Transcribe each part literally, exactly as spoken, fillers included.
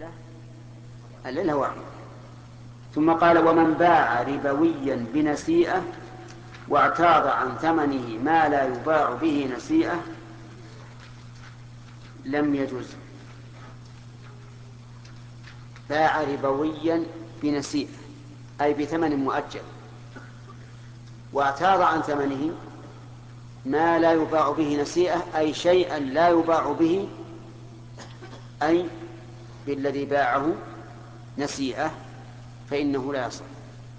العلة واحدة. ثم قال ومن باع ربويا بنسيئة واعتاض عن ثمنه ما لا يباع به نسيئة لم يجوز. باع ربويا بنسيئة أي بثمن مؤجل، واعتاض عن ثمنه ما لا يباع به نسيئة أي شيئا لا يباع به، أي بالذي باعه نسيئة، فإنه لا يصح.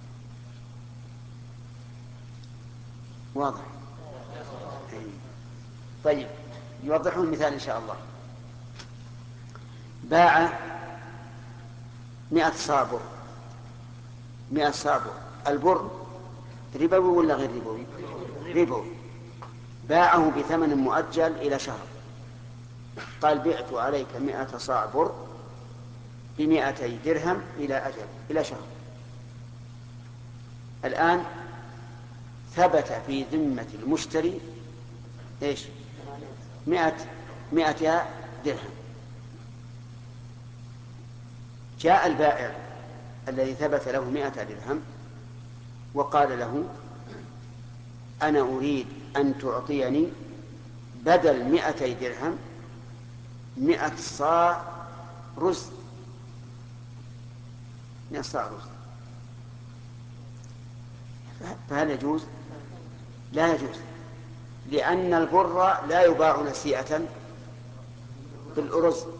واضح؟ طيب يوضحون المثال إن شاء الله. باع مئة صاع بر، مئة صاع بر. البر ربوي ولا غير ربوي؟ ربوي. باعه بثمن مؤجل إلى شهر، قال بعت عليك مئة صاع بر بمئتي درهم إلى أجل إلى شهر. الآن ثبت في ذمة المشتري إيش؟ مئة مئة درهم. جاء البائع الذي ثبت له مئة درهم وقال له أنا أريد أن تعطيني بدل مئتي درهم مئة صاع رز، مئة صاع رز. فهل يجوز؟ لا يجوز، لأن البر لا يباع نسيئة بالأرز.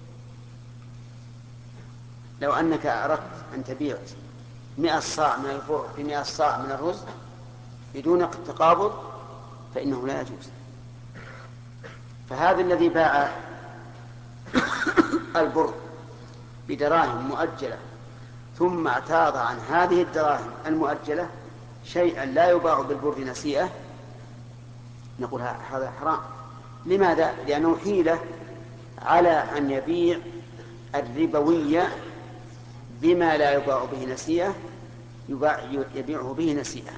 لو أنك أردت أن تبيع مئة صاع من البر بمئة صاع من الرز بدون تقابض فإنه لا يجوز. فهذا الذي باع البر بدراهم مؤجلة ثم اعتاض عن هذه الدراهم المؤجلة شيئا لا يباع بالبر نسيئة، نقول هذا حرام. لماذا؟ لأنه حيلة على أن يبيع الربوية بما لا يباع به نسيئة يبيعه به نسيئة.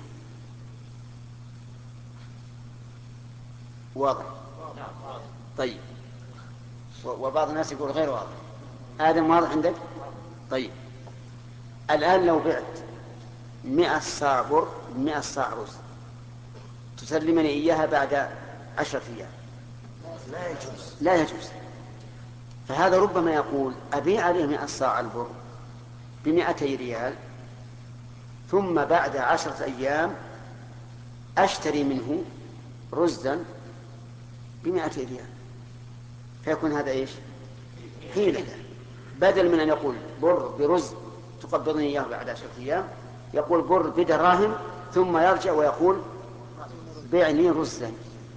واضح؟ طيب. وبعض الناس يقول غير واضح. هذا واضح عندك؟ طيب. الآن لو بعت مئة صاع بر مئة صاع رز تسلمني إياها بعد عشرة أيام، لا يجوز. لا يجوز. فهذا ربما يقول أبيع عليه مئة صاع البر بمئتي ريال ثم بعد عشرة أيام أشتري منه رزا بمئتي ريال، فيكون هذا إيش؟ حيلة. بدل من أن يقول بر برز تقبضني إياه بعد عشرة أيام يقول بر بدراهم ثم يرجع ويقول بيعني رزا.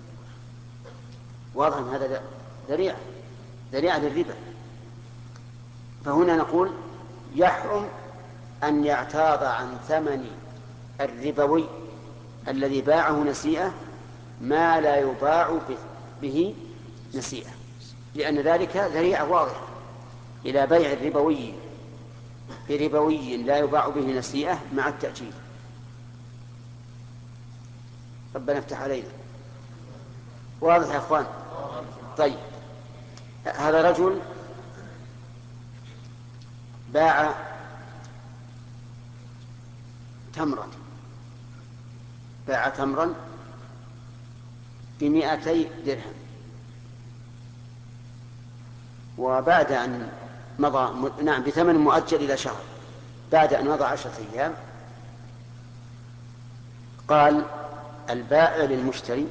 واضح أن هذا ذريعة ذريعة للربا. فهنا نقول يحرم أن يعتاض عن ثمن الربوي الذي باعه نسيئة ما لا يباع به نسيئة، لأن ذلك ذريعة واضحة إلى بيع الربوي بربوي لا يباع به نسيئة مع التأجيل. ربنا افتح علينا. واضح يا أخوان؟ طيب. هذا رجل باع تمرا باع تمرا بمئتي درهم، وبعد أن مضى نعم بثمن مؤجل إلى شهر، بعد أن مضى عشرة أيام قال البائع للمشتري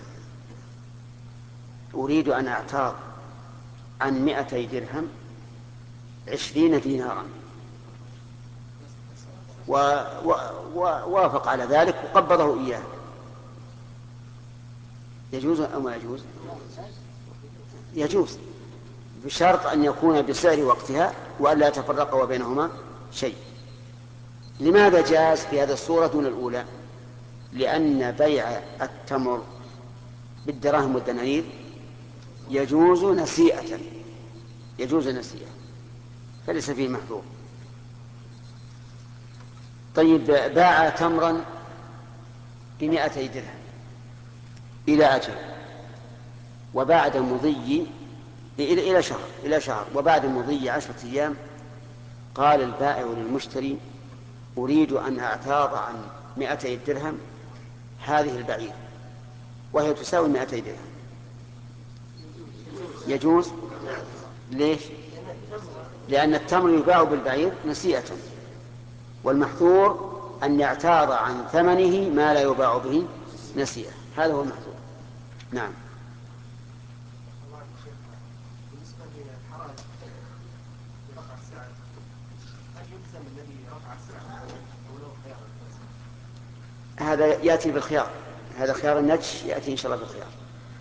أريد أن أعتاض عن مئتي درهم عشرين دينارا، ووافق على ذلك وقبضه إياه. يجوز أو ما يجوز؟ يجوز بشرط أن يكون بسعر وقتها وألا يتفرق وبينهما شيء. لماذا جاز في هذه الصورة دون الأولى؟ لأن بيع التمر بالدراهم والدنانير يجوز نسيئة يجوز نسيئة فليس فيه محظور. طيب باع تمرا بمئتي درهم إلى أجل، وبعد مضي إلى إلى شهر إلى شهر وبعد مضي عشرة أيام قال البائع للمشتري أريد أن أعتاض عن مئتي درهم هذه البعير وهي تساوي مئتي درهم، يجوز؟ ليش؟ لأن التمر يباع بالبعير نسيئة، والمحظور أن يعتاض عن ثمنه ما لا يباع به نسيئة، هذا هو المحظور. نعم. بالنسبة للحرج برفع السعر، هل يلزم الذي رفع السعر أو له خيار؟ هذا يأتي بالخيار، هذا خيار النجش يأتي إن شاء الله بالخيار.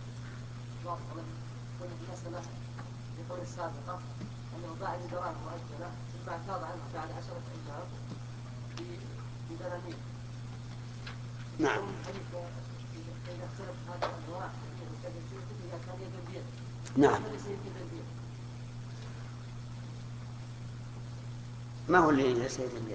المسألة في قول السابقة أنه باع بدراهم مؤجلة ثم اعتاض عنه بعد عشرة أيام بدنانير. نعم. إذا اختلف هذه الأنواع إذا كان يد بيد. نعم. ما هو اللي ليس يد بيد؟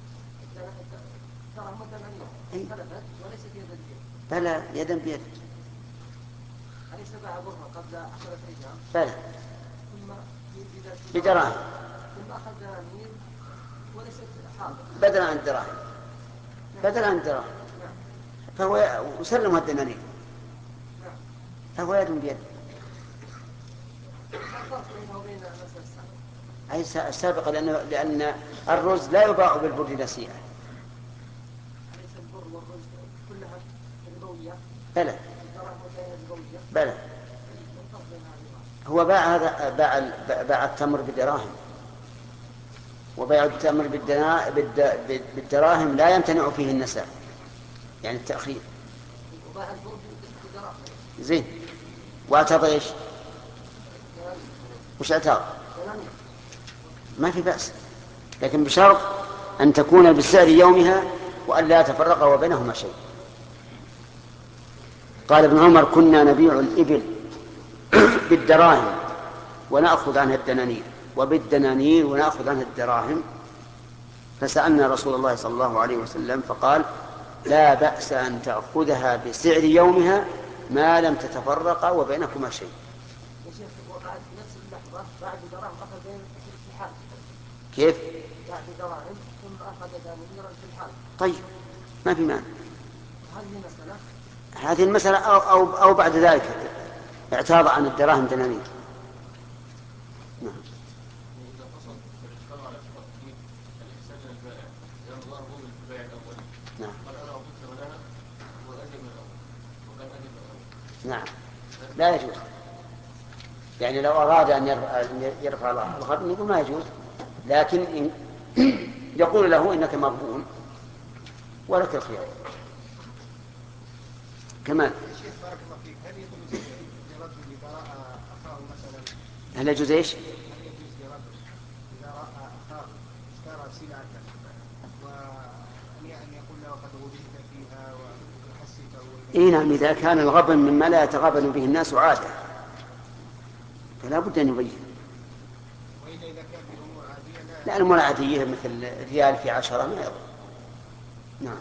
ترى مدنانير اختلفت وليست يد بيد. بلى يدا بيد. أليس باع برها قبل عشرة أيام؟ بلى. ثم بدراهم. ثم أخذ دنانير وليست حاضر. بدلا عن الدراهم. بدلا عن الدراهم. فهو يسلم الدنانير. فهو يد بيد. أي السابقة لأن لأن الرز لا يباع بالبر نسيئة. أليس البر والرز كلها ربوية؟ بلى. بلى. هو باع هذا باع باع التمر بدراهم، وبيع التمر بالدراهم لا يمتنع فيه النساء، يعني التأخير. زين. واعتضى ايش؟ وش اعتضى؟ ما في بأس، لكن بشرط أن تكون بسعر يومها وأن لا يتفرق وبينهما شيء. قال ابن عمر كنا نبيع الإبل بالدراهم ونأخذ عنها الدنانير، وبالدنانير ونأخذ عنها الدراهم، فسألنا رسول الله صلى الله عليه وسلم فقال لا بأس أن تأخذها بسعر يومها ما لم تتفرق وبينكما شيء. كيف؟ طيب ما في مانع. هذه المسألة أو, أو, أو بعد ذلك اعتاض عن الدراهم دنانير. نعم. نعم. نعم لا يجوز، يعني لو أراد أن يرفع الغرم يقول ما يجوز، لكن إن يقول له إنك مرهون ولك الخيار. كمان هل يجوز ايش؟ اي نعم، اذا كان الغبن مما لا يتغبن به الناس عاده فلا بد ان يبين. لا الامور العاديه مثل ريال في عشرة ما يضر. نعم.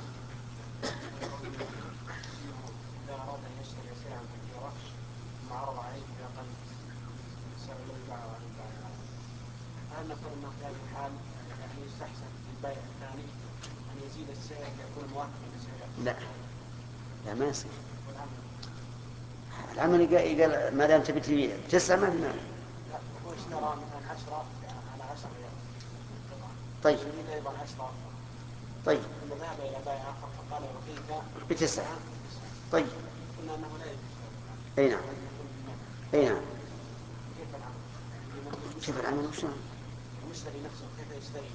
لا لا ما يصير. العمل قال ما دام تبي تسعة ما في مانع. هو اشترى مثلا عشرة على عشرة ريال. طيب. أيضا عشرة. طيب. ثم ذهب إلى بائع آخر فقال أعطيك بتسعة. طيب. قلنا أنه لا يجوز. أي نعم. أي نعم. كيف العمل؟ كيف العمل وشلون؟ المشتري نفسه كيف يشتري؟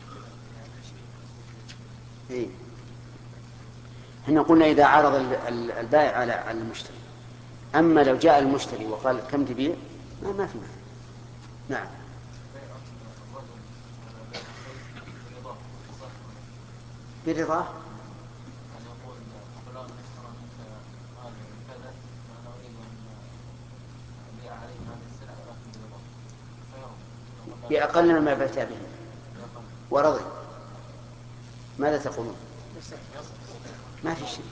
إيه. احنا قلنا إذا عرض البائع على المشتري، أما لو جاء المشتري وقال كم تبيع ما ما في مانع. نعم. برضاه. بأقل مما بعت به ورضي ماذا تقولون؟ ما في شيء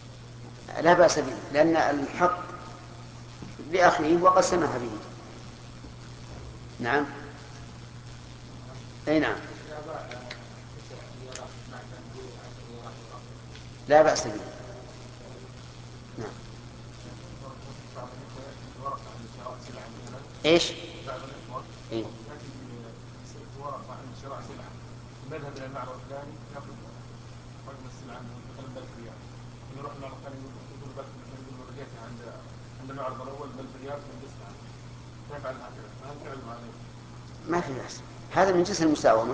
لا بأس به، لأن الحق لأخيه وقد سمح به. نعم. أي نعم. لا بأس به. نعم. إيش؟ إيه؟ نذهب إلى المعرض الفلاني نأخذ رقم السلعة مثلا بألف ريال، نروح المعرض الثاني يقول بألف يقول لقيتها عند عند المعرض الأول بألف ريال ونقسمها. نفعل هكذا، هل فعل هذا؟ ما في بأس، هذا من جنس المساومة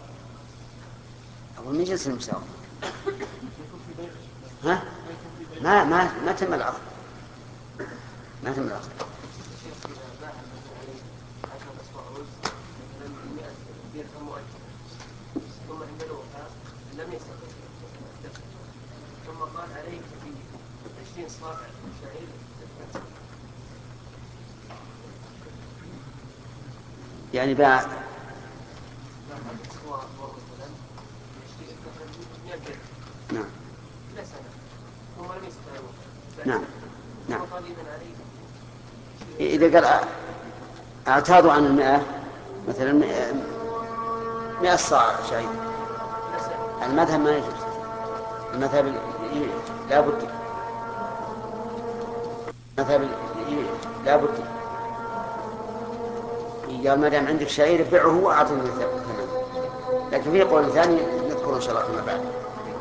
أو من جنس المساومة. ها؟ ما ما ما تم العقد، ما تم العقد. ثم عند الوفاة لم يستطع ثم قال عليك في عشرين صاع شعير يعني باع. نعم. ثم لم يستطع. نعم. نعم. قال إذن عليك إذا قال اعتاضوا عن المئة مثلا مئة صاع شعير، المذهب ما يجوز، المذهب لا بد، المذهب لا بد. قال ما دام عندك شعير بيعه وأعطني ثمنه، لكن في قول ثاني نذكره إن شاء الله فيما بعد.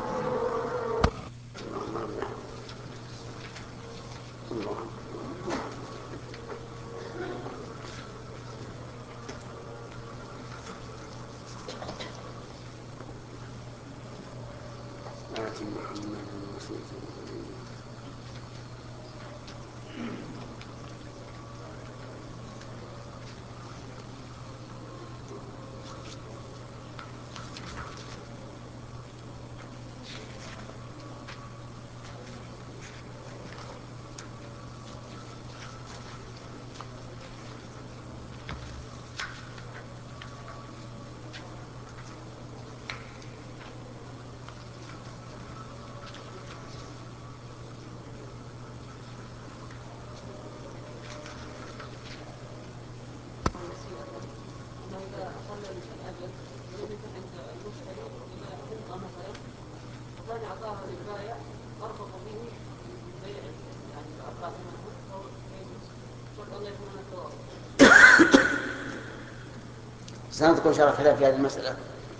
سنذكر شرح خلاف في هذه المسألة.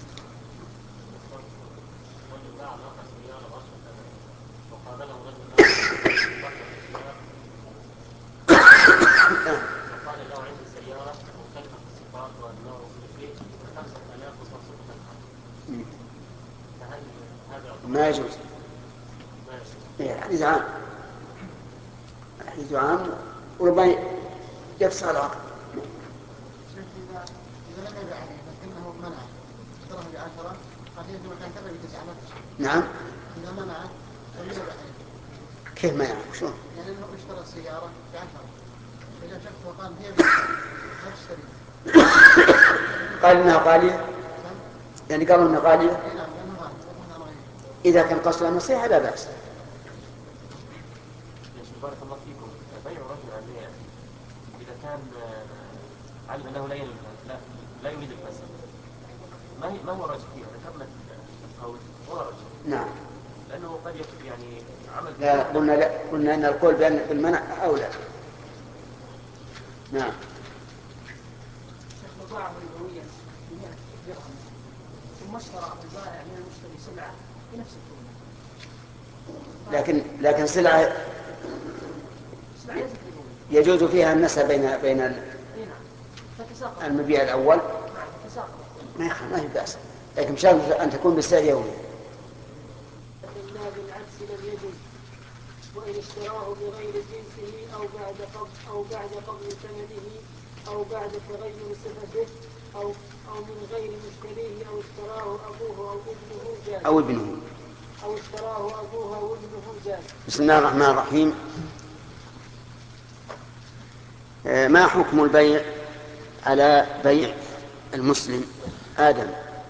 ما يجوز. الحديث عام، الحديث عام وربما يفسخ العقد. نعم. إذا منع كيف ما يعرف شلون؟ يعني أنه اشترى السيارة بعشرة، إذا شخص وقال هي ما تشتري قال إنها غالية، يعني قالوا إنها غالية، إذا كان قصد النصيحة لا بأس. بارك الله فيكم. بيع رجل عن بيع إذا كان علم أنه لا لا لا يريد الفساد، ما هي ما هو راجح فيها؟ ذكرنا القول هو راجح. نعم. لأنه قد يكون يعني عمل. لا قلنا لا قلنا أن القول بأن بالمنع أولى. نعم. شيخ بضاعة ربوية بمئة درهم ثم اشترى البائع من المشتري سلعة بنفس القيمة، لكن لكن سلعة يجوز فيها النسب بين بين المبيع الأول، ما ما هي بأس، لكن شرط أن تكون بالسعر يومي. لا بالعكس لم يجوز، وإن اشتراه بغير جنسه أو بعد قبض أو بعد قبض ثمنه أو بعد تغير صفته أو أو من غير مشتريه أو اشتراه أبوه أو ابنه جاز. أو ابنه. أو اشتراه أبوه أو ابنه جاز. بسم الله الرحمن الرحيم. ما حكم البيع على بيع المسلم آدم؟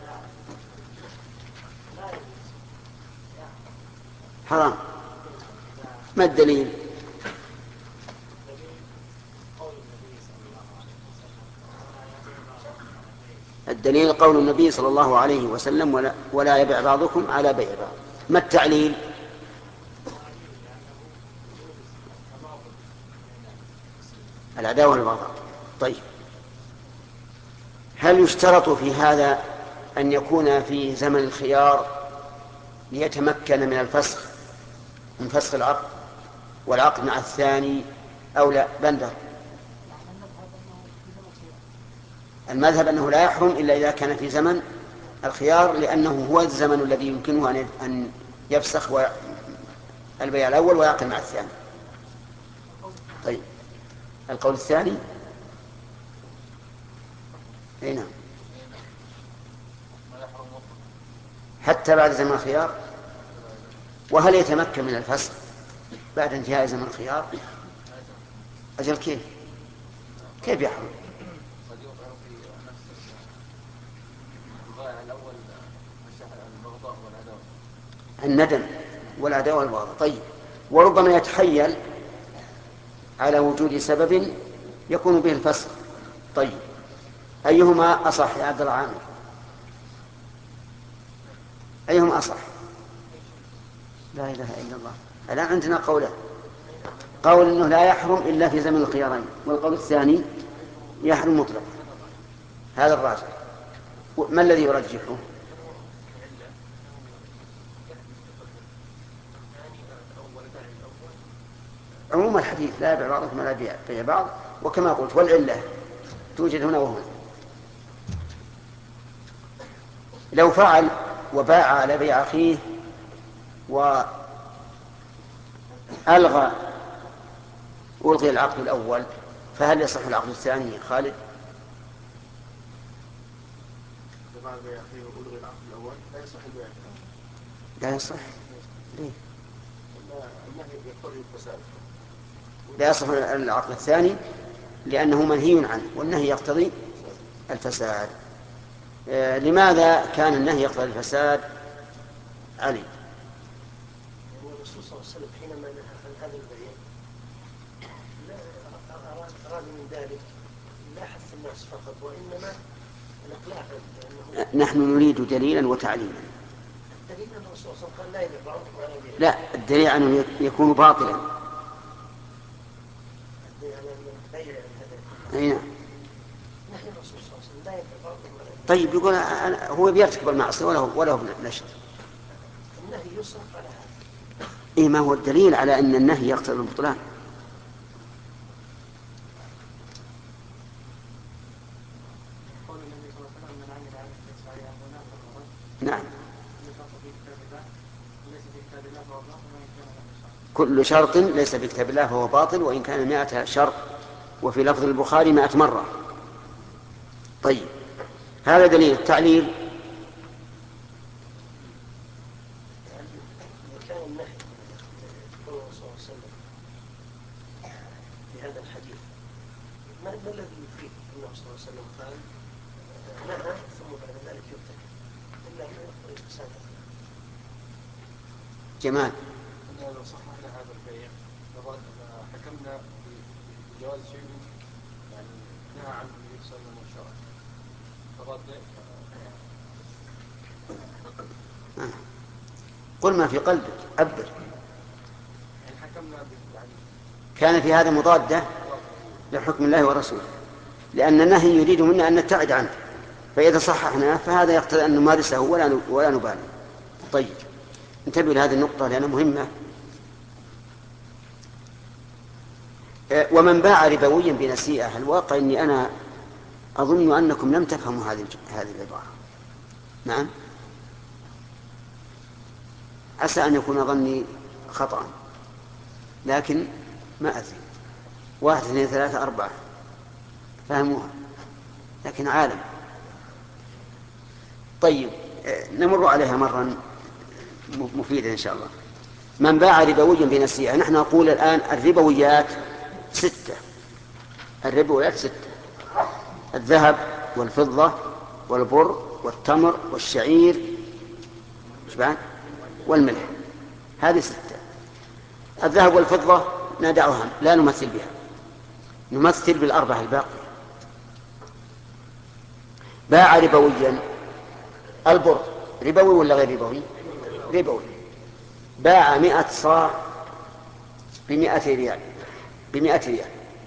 حرام. ما الدليل؟ الدليل قول النبي صلى الله عليه وسلم ولا, ولا يبع بعضكم على بيع بعض. ما التعليل؟ العداوة والبغضاء. طيب هل يشترط في هذا أن يكون في زمن الخيار ليتمكن من الفسخ من فسخ العقد والعقد مع الثاني أو لا؟ بندر المذهب أنه لا يحرم إلا إذا كان في زمن الخيار، لأنه هو الزمن الذي يمكنه أن يفسخ البيع الأول ويعقد مع الثاني. طيب القول الثاني أي نعم، حتى بعد زمن الخيار. وهل يتمكن من الفسخ بعد انتهاء زمن الخيار؟ أجل كيف كيف يحرم؟ الندم والعداوة والبغضاء. طيب وربما يتخيل على وجود سبب يكون به الفسخ. طيب أيهما أصح يا عبد العامر؟ أيهما أصح؟ لا إله إلا الله. الآن عندنا قولان، قول أنه لا يحرم إلا في زمن الخيارين، والقول الثاني يحرم مطلق. هذا الراجح. ما الذي يرجحه؟ عموم الحديث لا يبيع بعضكم ولا يبيع بعض، وكما قلت والعلة توجد هنا وهنا. لو فعل وباع على بيع أخيه وألغى ألغي العقد الأول، فهل يصح العقد الثاني يا خالد؟ بعد بيع أخيه وألغي العقد الأول لا يصح البيع الثاني. لا يصح. ليه؟ النهي يقتضي الفساد. لا يصح العقد الثاني لأنه منهي عنه، والنهي يقتضي الفساد. آه لماذا كان النهي يقتضي الفساد؟ علي. الرسول صلى الله عليه وسلم حينما نهى عن هذا البيع أراد من ذلك لا حث الناس فقط، وإنما الإقلاع. نحن نريد دليلا وتعليلا. الدليل أن الرسول صلى الله عليه وسلم قال لا يبيع بعضكم على بيع. لا، الدليل أنه يكون باطلا. أي نعم. طيب يقول هو بيرتكب المعصية وله وله نشد. النهي يصرف على هذا. إيه ما هو الدليل على أن النهي يقتضي البطلان؟ نعم. كل شرط ليس في كتاب الله فهو باطل وإن كان مائة شرط، وفي لفظ البخاري مائة مرة. طيب هذا دليل. التعليل كان النهي صلى الله عليه وسلم في هذا الحديث ما الذي يفيد أنه صلى الله عليه وسلم قال نهى ثم بعد ذلك يرتكب إلا أنه يخرج فساد. جمال. لو صححنا هذا البيع حكمنا بجواز شيء يعني نهى عنه النبي صلى الله عليه وسلم والشرع. قل ما في قلبك، عبر. كان في هذا مضادة لحكم الله ورسوله، لأن النهي يريد منا أن نبتعد عنه، فإذا صححنا فهذا يقتضي أن نمارسه ولا ولا نبالي. طيب انتبهوا لهذه النقطة لأنها مهمة. ومن باع ربويا بنسيئة، الواقع أني أنا أظن أنكم لم تفهموا هذه هذه العبارة. نعم، عسى أن يكون ظني خطأ، لكن ما أدري. واحد اثنين ثلاثة أربعة فهموها، لكن عالم. طيب نمر عليها مرة مفيدة إن شاء الله. من باع ربويا بنسيئة، نحن نقول الآن الربويات ستة. الربويات ستة: الذهب والفضة والبر والتمر والشعير والملح. هذه ستة. الذهب والفضة ندعها لا نمثل بها، نمثل بالأربعة الباقية. باع ربويا البر ربوي ولا غير ربوي؟ ربوي. باع مئة صاع بمئة ريال بمئة ريال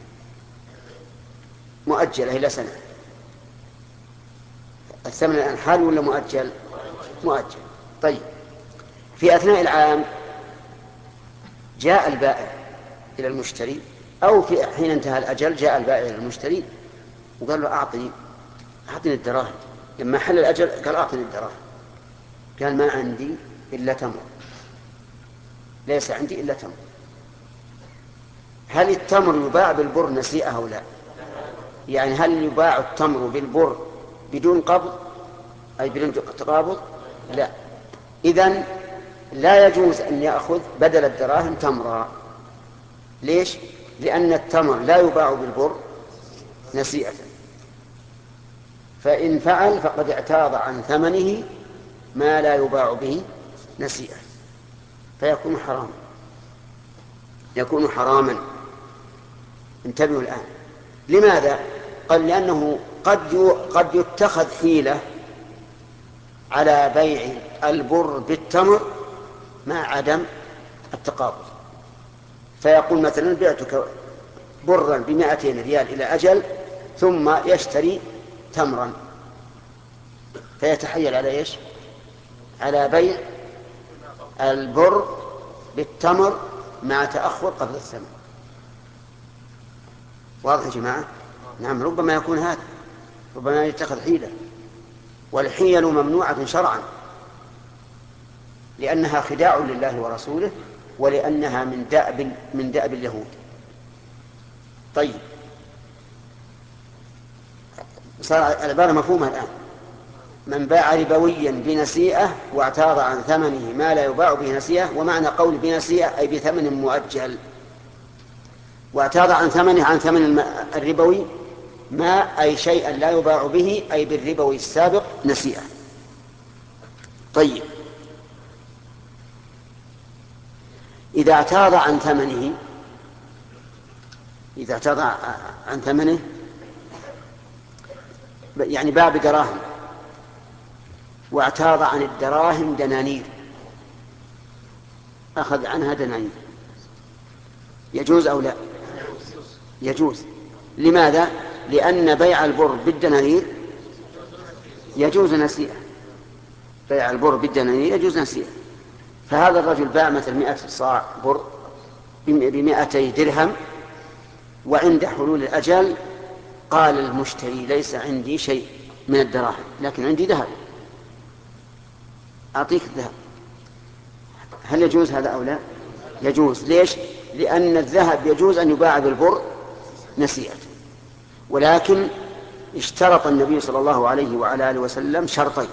مؤجلة إلى سنة. الثمن الآن حال ولا مؤجل؟ مؤجل. طيب في أثناء العام جاء البائع إلى المشتري، أو في حين انتهى الأجل جاء البائع إلى المشتري وقال له أعطني أعطني الدراهم. لما حل الأجل قال أعطني الدراهم، قال ما عندي إلا تمر، ليس عندي إلا تمر. هل التمر يباع بالبر نسيئة أو لا؟ يعني هل يباع التمر بالبر بدون قبض أي بدون تقابض؟ لا. إذن لا يجوز أن يأخذ بدل الدراهم تمرا. ليش؟ لأن التمر لا يباع بالبر نسيئة، فإن فعل فقد اعتاض عن ثمنه ما لا يباع به نسيئة، فيكون حراما يكون حراما. انتبهوا الآن. لماذا؟ قال لأنه قد قد يتخذ حيلة على بيع البر بالتمر مع عدم التقابض، فيقول مثلا بعتك برا بمائتين ريال إلى أجل ثم يشتري تمرا، فيتحيل على إيش؟ على بيع البر بالتمر مع تأخر قبل الثمن. واضح يا جماعة؟ نعم. ربما يكون هذا، ربما يتخذ حيلة، والحيل ممنوعة شرعا لأنها خداع لله ورسوله ولأنها من دأب من دأب اليهود. طيب صار العبارة مفهومة الآن. من باع ربويا بنسيئة واعتاض عن ثمنه ما لا يباع به نسيئة، ومعنى قول بنسيئة أي بثمن مؤجل، واعتاض عن ثمنه عن ثمن الربوي ما أي شيئا لا يباع به أي بالربوي السابق نسيئة. طيب إذا اعتاض عن ثمنه إذا اعتاض عن ثمنه يعني باع بدراهم واعتاض عن الدراهم دنانير، أخذ عنها دنانير، يجوز أو لا؟ يجوز. لماذا؟ لأن بيع البر بالدنانير يجوز نسيئة، بيع البر بالدنانير يجوز نسيئة. فهذا الرجل باع مثل مئة صاع بر بمئتي درهم، وعند حلول الأجل قال المشتري ليس عندي شيء من الدراهم لكن عندي ذهب، أعطيك الذهب. هل يجوز هذا أو لا؟ يجوز. ليش؟ لأن الذهب يجوز أن يباع بالبر نسيئة، ولكن اشترط النبي صلى الله عليه وعلى آله وسلم شرطين: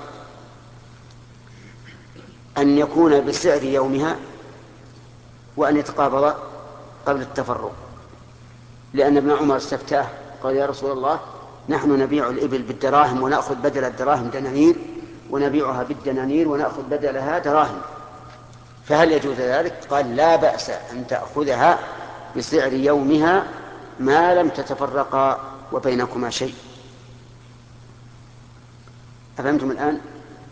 أن يكون بسعر يومها، وأن يتقابض قبل التفرق. لأن ابن عمر استفتاه قال يا رسول الله نحن نبيع الإبل بالدراهم ونأخذ بدل الدراهم دنانير، ونبيعها بالدنانير ونأخذ بدلها دراهم، فهل يجوز ذلك؟ قال لا بأس أن تأخذها بسعر يومها ما لم تتفرقا وبينكما شيء. أفهمتم الآن؟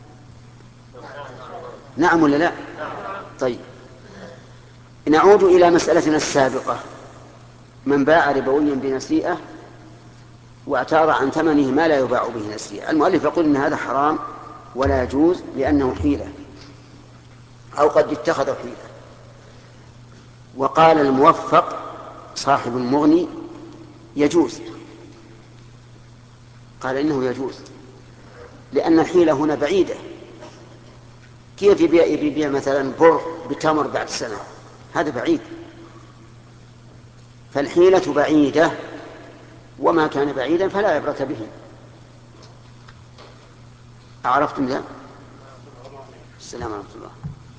نعم ولا لا؟ طيب نعود إلى مسألتنا السابقة: من باع ربويا بنسيئة واعتاض عن ثمنه ما لا يباع به نسيئة. المؤلف يقول إن هذا حرام ولا يجوز لأنه حيلة أو قد اتخذ حيلة. وقال الموفق صاحب المغني يجوز، قال إنه يجوز لأن الحيلة هنا بعيدة. كيف يبيع, يبيع مثلا بر بتمر بعد سنة؟ هذا بعيد. فالحيلة بعيدة، وما كان بعيدا فلا عبرة به. أعرفتم ذا؟ السلام ورحمة الله.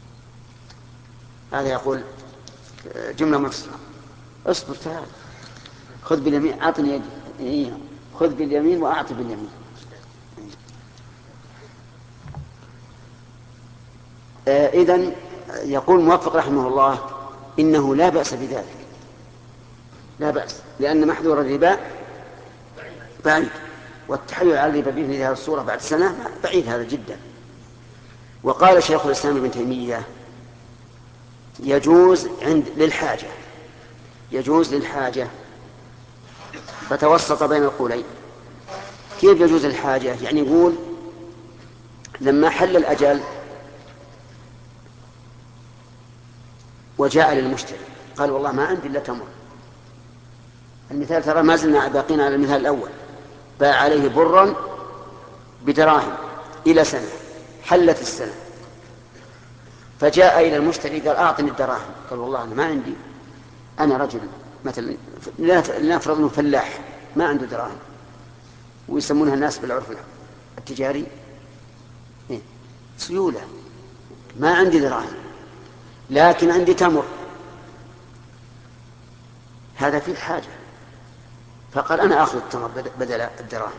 هذا يقول جملة مفصلة: اصبر تعال خذ باليمين أعطني يدي، خذ باليمين وأعطي باليمين. إذن يقول موفق رحمه الله إنه لا بأس بذلك، لا بأس، لأن محذور الربا بعيد. والتحيل على الربا بمثل هذه الصورة بعد سنة بعيد هذا جدا. وقال شيخ الإسلام ابن تيمية يجوز عند للحاجة، يجوز للحاجة، فتوسط بين القولين. كيف يجوز للحاجة؟ يعني يقول لما حل الأجل وجاء للمشتري قال والله ما عندي إلا تمر، المثال ترى ما زلنا باقين على المثال الأول، باع عليه برا بدراهم إلى سنة، حلت السنة، فجاء إلى المشتري قال أعطني الدراهم، قال والله أنا ما عندي، أنا رجل مثلا لنفرض أنه فلاح ما عنده دراهم، ويسمونها الناس بالعرف التجاري إيه؟ سيولة، ما عندي دراهم لكن عندي تمر، هذا فيه حاجة، فقال أنا أخذ التمر بدل الدراهم.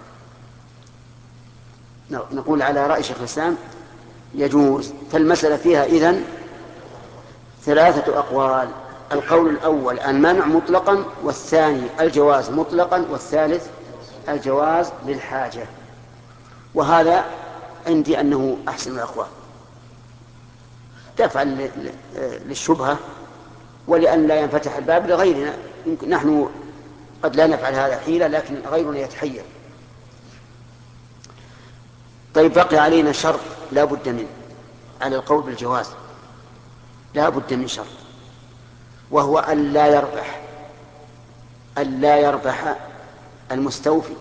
نقول على رأي شيخ الإسلام يجوز. فالمسألة فيها إذن ثلاثة أقوال: القول الأول المنع مطلقا، والثاني الجواز مطلقا، والثالث الجواز للحاجة. وهذا عندي أنه أحسن الأقوال دفعا للشبهة ولأن لا ينفتح الباب لغيرنا. نحن قد لا نفعل هذا حيلة لكن غيرنا يتحير. طيب بقي علينا شرط لا بد منه على القول بالجواز، لا بد من شرط، وهو أن لا يربح أن لا يربح المستوفي.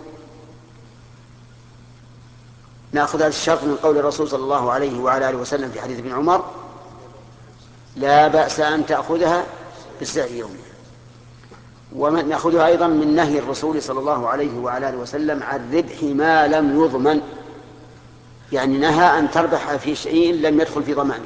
نأخذ هذا الشرط من قول الرسول صلى الله عليه وعلى آله وسلم في حديث ابن عمر: لا بأس أن تأخذها بالسعر يومها. ونأخذها أيضا من نهي الرسول صلى الله عليه وعلى آله وسلم عن ربح ما لم يضمن، يعني نهى أن تربح في شيء لم يدخل في ضمانه.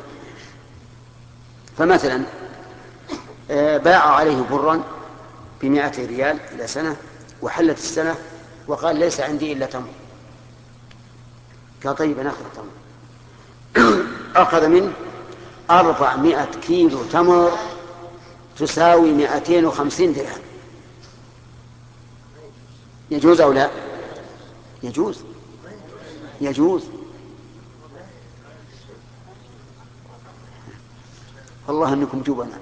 فمثلا باع عليه برا بمائة ريال إلى سنة، وحلت السنة وقال ليس عندي إلا تمر، قال طيب نأخذ التمر. أخذ منه أربعمائة كيلو تمر تساوي مائتين وخمسين درهم. يجوز أو لا؟ يجوز يجوز والله أنكم جبنا.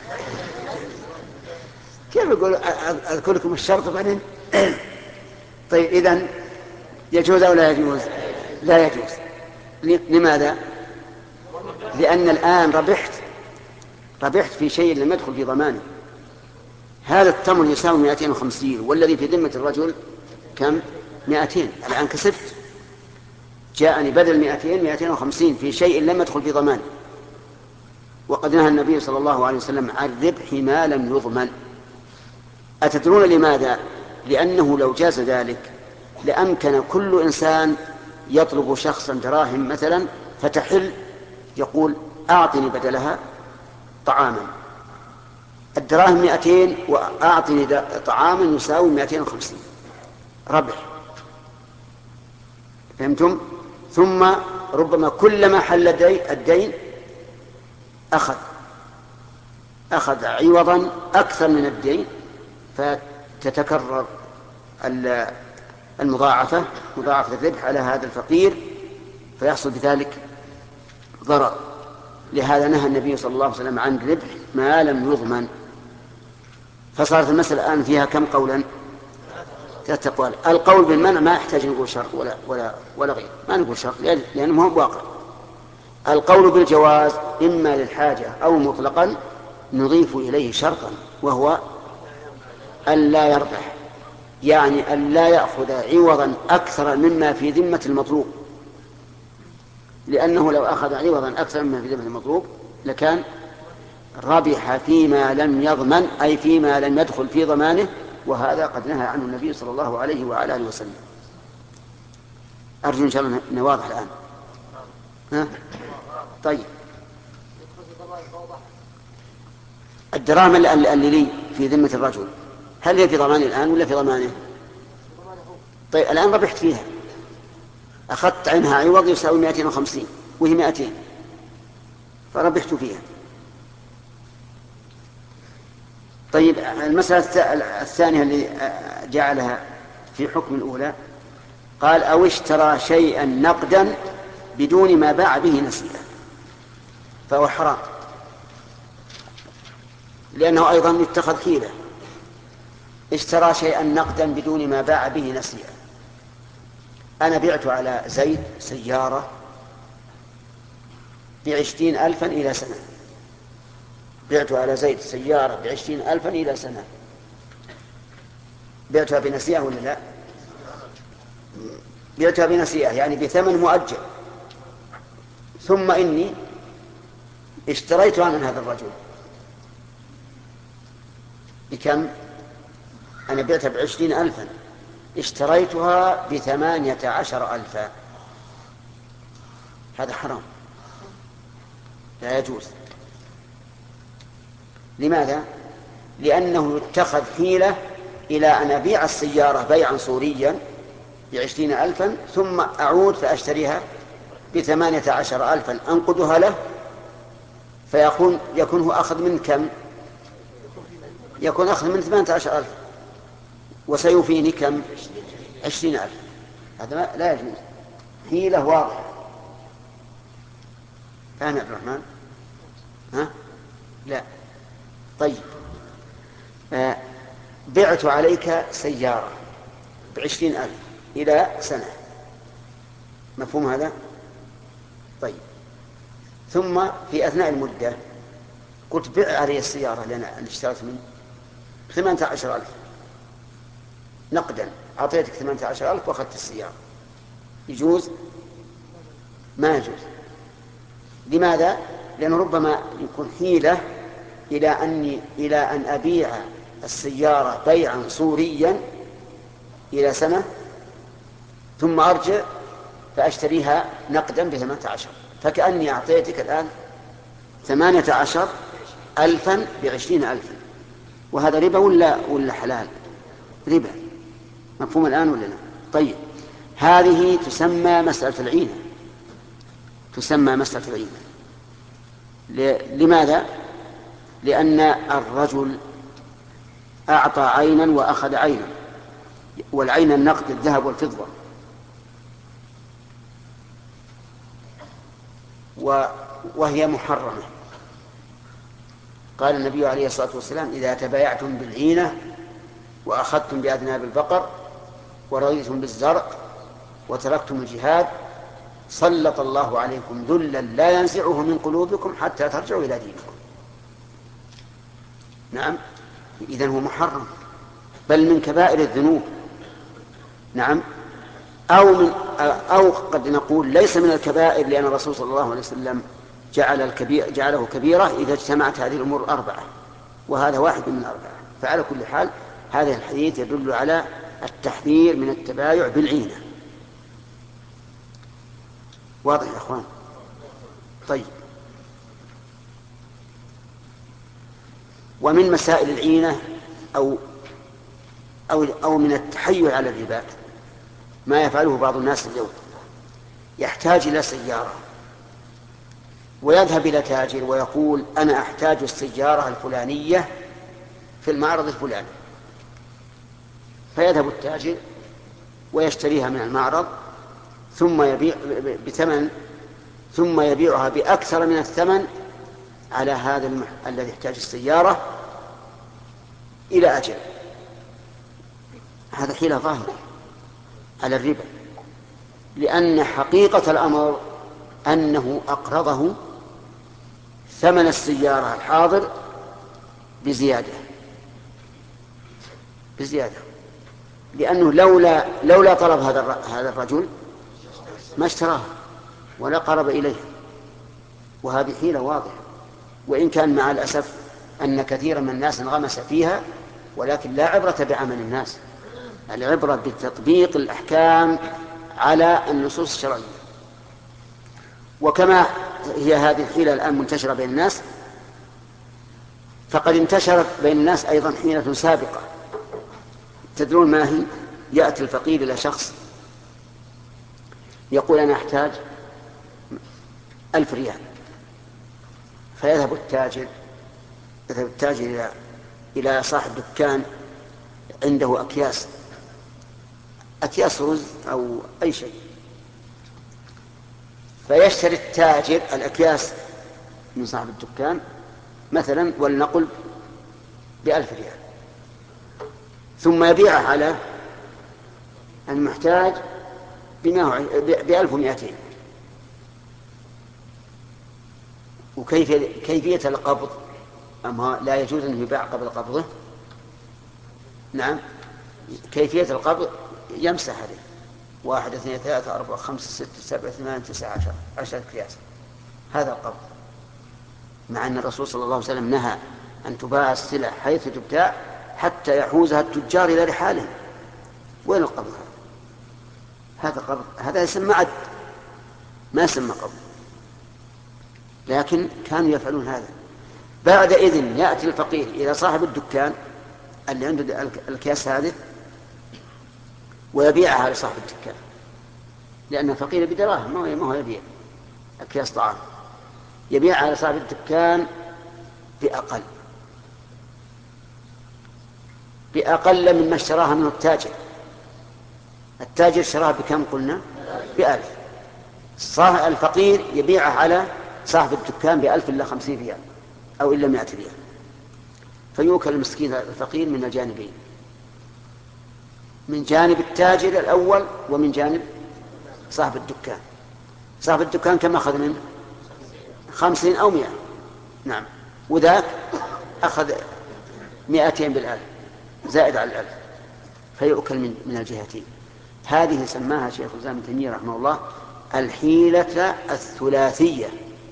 كيف أقول أذكر لكم الشرط بعدين؟ طيب إذن يجوز أو لا يجوز؟ لا يجوز. لماذا؟ لأن الآن ربحت ربحت في شيء لم يدخل في ضمانه. هذا التمر يساوي مائتين وخمسين والذي في ذمة الرجل كم؟ مائتين. الآن كسبت، جاءني بدل مائتين مائتين وخمسين في شيء لم يدخل في ضمانه. وقد نهى النبي صلى الله عليه وسلم عن ربح ما لم يضمن. أتدرون لماذا؟ لأنه لو جاز ذلك لأمكن كل إنسان يطلب شخصا دراهم مثلا فتحل يقول أعطني بدلها طعاما، الدراهم مائتين وأعطني طعاما يساوي مائتين وخمسين، ربح. فهمتم؟ ثم ربما كلما حل الدين أخذ أخذ عوضا أكثر من الدين، فتتكرر المضاعفة مضاعفة الربح على هذا الفقير، فيحصل بذلك ضرر. لهذا نهى النبي صلى الله عليه وسلم عن ربح ما لم يضمن. فصارت المسألة الآن فيها كم قولا؟ ثلاثة أقوال. القول بالمنع ما يحتاج نقول شرط ولا ولا ولا غير، ما نقول شرط لأنه ما هو واقع. القول بالجواز إما للحاجة أو مطلقا نضيف إليه شرطا، وهو أن لا يربح، يعني أن لا يأخذ عوضا أكثر مما في ذمة المطلوب، لأنه لو أخذ عوضا أكثر مما في ذمة المطلوب لكان ربح فيما لم يضمن، أي فيما لم يدخل في ضمانه، وهذا قد نهى عنه النبي صلى الله عليه وعلى آله وسلم. أرجو إن شاء الله أنه واضح الآن. ها؟ طيب الدراهم اللي لي في ذمة الرجل هل هي في ضماني الآن ولا في ضمانه؟ طيب الآن ربحت فيها، أخذت عنها عوض يساوي مائتين وخمسين وهي مائتين، فربحت فيها. طيب المسألة الثانية اللي جعلها في حكم الأولى قال أو اشترى شيئا نقدا بدون ما باع به نسيئة فهو حرام، لأنه أيضا اتخذ حيلة. اشترى شيئا نقدا بدون ما باع به نسيئة. أنا بعت على زيد سيارة بعشرين ألفا إلى سنة، بعت على زيد سيارة بعشرين ألفا إلى سنة، بعتها بنسيئة ولا لا؟ بعتها بنسيئة يعني بثمن مؤجل، ثم إني اشتريتها من هذا الرجل بكم؟ أنا بعتها بعشرين ألفا، اشتريتها بثمانية عشر ألفا. هذا حرام، لا يجوز. لماذا؟ لأنه يتخذ حيلة إلى أن أبيع السيارة بيعا صوريا بعشرين ألفا ثم أعود فأشتريها بثمانية عشر ألفا أنقدها له، فيكون يكون هو أخذ من كم؟ يكون أخذ من ثمانية عشر ألف وسيوفيني كم؟ عشرين ألف. هذا لا يجوز، حيلة واضحة. فهم يا عبد الرحمن؟ ها؟ لا. طيب، آه بعت عليك سيارة بعشرين ألف إلى سنة، مفهوم هذا؟ طيب، ثم في أثناء المدة قلت بع علي السيارة لأن اشتريت منه ثمانية عشر ألف نقدا، أعطيتك ثمانية عشر ألف وأخذت السيارة، يجوز؟ ما يجوز. لماذا؟ لأنه ربما يكون حيلة إلى أني إلى أن أبيع السيارة بيعا صوريا إلى سنة ثم أرجع فأشتريها نقدا بثمانية عشر، فكأني أعطيتك الآن ثمانية عشر ألفا بعشرين ألفا، وهذا ربا ولا ولا حلال؟ ربا. مفهوم الآن ولا لا؟ طيب، هذه تسمى مسألة العينة، تسمى مسألة العينة. لماذا؟ لأن الرجل أعطى عينا وأخذ عينا، والعين النقد الذهب والفضة، وهي محرمة. قال النبي عليه الصلاة والسلام إذا تبايعتم بالعينة وأخذتم بأذناب البقر ورضيتم بالزرع وتركتم الجهاد سلط الله عليكم ذلا لا ينزعه من قلوبكم حتى ترجعوا إلى دينكم. نعم، إذن هو محرم، بل من كبائر الذنوب. نعم، أو من أو قد نقول ليس من الكبائر، لأن الرسول صلى الله عليه وسلم جعل الكبير جعله كبيرة إذا اجتمعت هذه الأمور أربعة، وهذا واحد من أربعة. فعلى كل حال هذا الحديث يدل على التحذير من التبايع بالعينة. واضح يا أخوان؟ طيب، ومن مسائل العينة أو أو أو من التحيل على الربا ما يفعله بعض الناس اليوم. يحتاج إلى سيارة ويذهب إلى تاجر ويقول أنا أحتاج السيارة الفلانية في المعرض الفلاني، فيذهب التاجر ويشتريها من المعرض ثم يبيع بثمن ثم يبيعها بأكثر من الثمن على هذا المح... الذي يحتاج السيارة إلى أجل. هذا حيلة ظاهرة على الربا، لأن حقيقة الأمر أنه أقرضه ثمن السيارة الحاضر بزيادة بزيادة لأنه لولا لولا طلب هذا هذا الرجل ما اشتراه ولا قرب إليه. وهذه حيلة واضحة، وإن كان مع الأسف أن كثيرا من الناس انغمس فيها، ولكن لا عبرة بعمل الناس، العبرة بتطبيق الأحكام على النصوص الشرعية. وكما هي هذه الحيلة الآن منتشرة بين الناس، فقد انتشرت بين الناس أيضا حيلة سابقة. تدرون ما هي؟ يأتي الفقير إلى شخص يقول أنا أحتاج ألف ريال، فيذهب التاجر يذهب التاجر إلى إلى صاحب دكان عنده أكياس أكياس رز أو أي شيء، فيشتري التاجر الأكياس من صاحب الدكان مثلا ولنقل بألف ريال، ثم يبيعه على المحتاج بألف ومائتين. وكيفية القبض أما لا يجوز أن يباع قبل قبضه؟ نعم، كيفية القبض يمسح عليه واحد اثنين ثلاثة أربعة خمسة ستة سبعة ثمانية تسعة عشر عشرة أكياس، هذا القبض، مع أن الرسول صلى الله عليه وسلم نهى أن تباع السلع حيث تبتاع حتى يحوزها التجار إلى رحالهم. وين القبض هذا؟ هذا قبض، هذا يسمى عد، ما يسمى قبض، لكن كانوا يفعلون هذا. بعد إذن يأتي الفقير إلى صاحب الدكان اللي عنده الأكياس هذه ويبيعها لصاحب الدكان، لأن الفقير بدراهم ما هو يبيع أكياس طعام، يبيعها لصاحب الدكان بأقل بأقل مما اشتراها منه التاجر. التاجر اشتراها بكم قلنا؟ بألف. الفقير يبيعها على صاحب الدكان بألف إلا خمسين ريال أو إلا مائة ريال، فيوكل المسكين الفقير من الجانبين، من جانب التاجر الأول ومن جانب صاحب الدكان. صاحب الدكان كم أخذ منه؟ خمسين أو مئة، نعم، وذاك أخذ مئتين بالألف زائد على الألف، فيؤكل من, من الجهتين. هذه سماها شيخ الإسلام ابن تيمية رحمه الله الحيلة الثلاثية،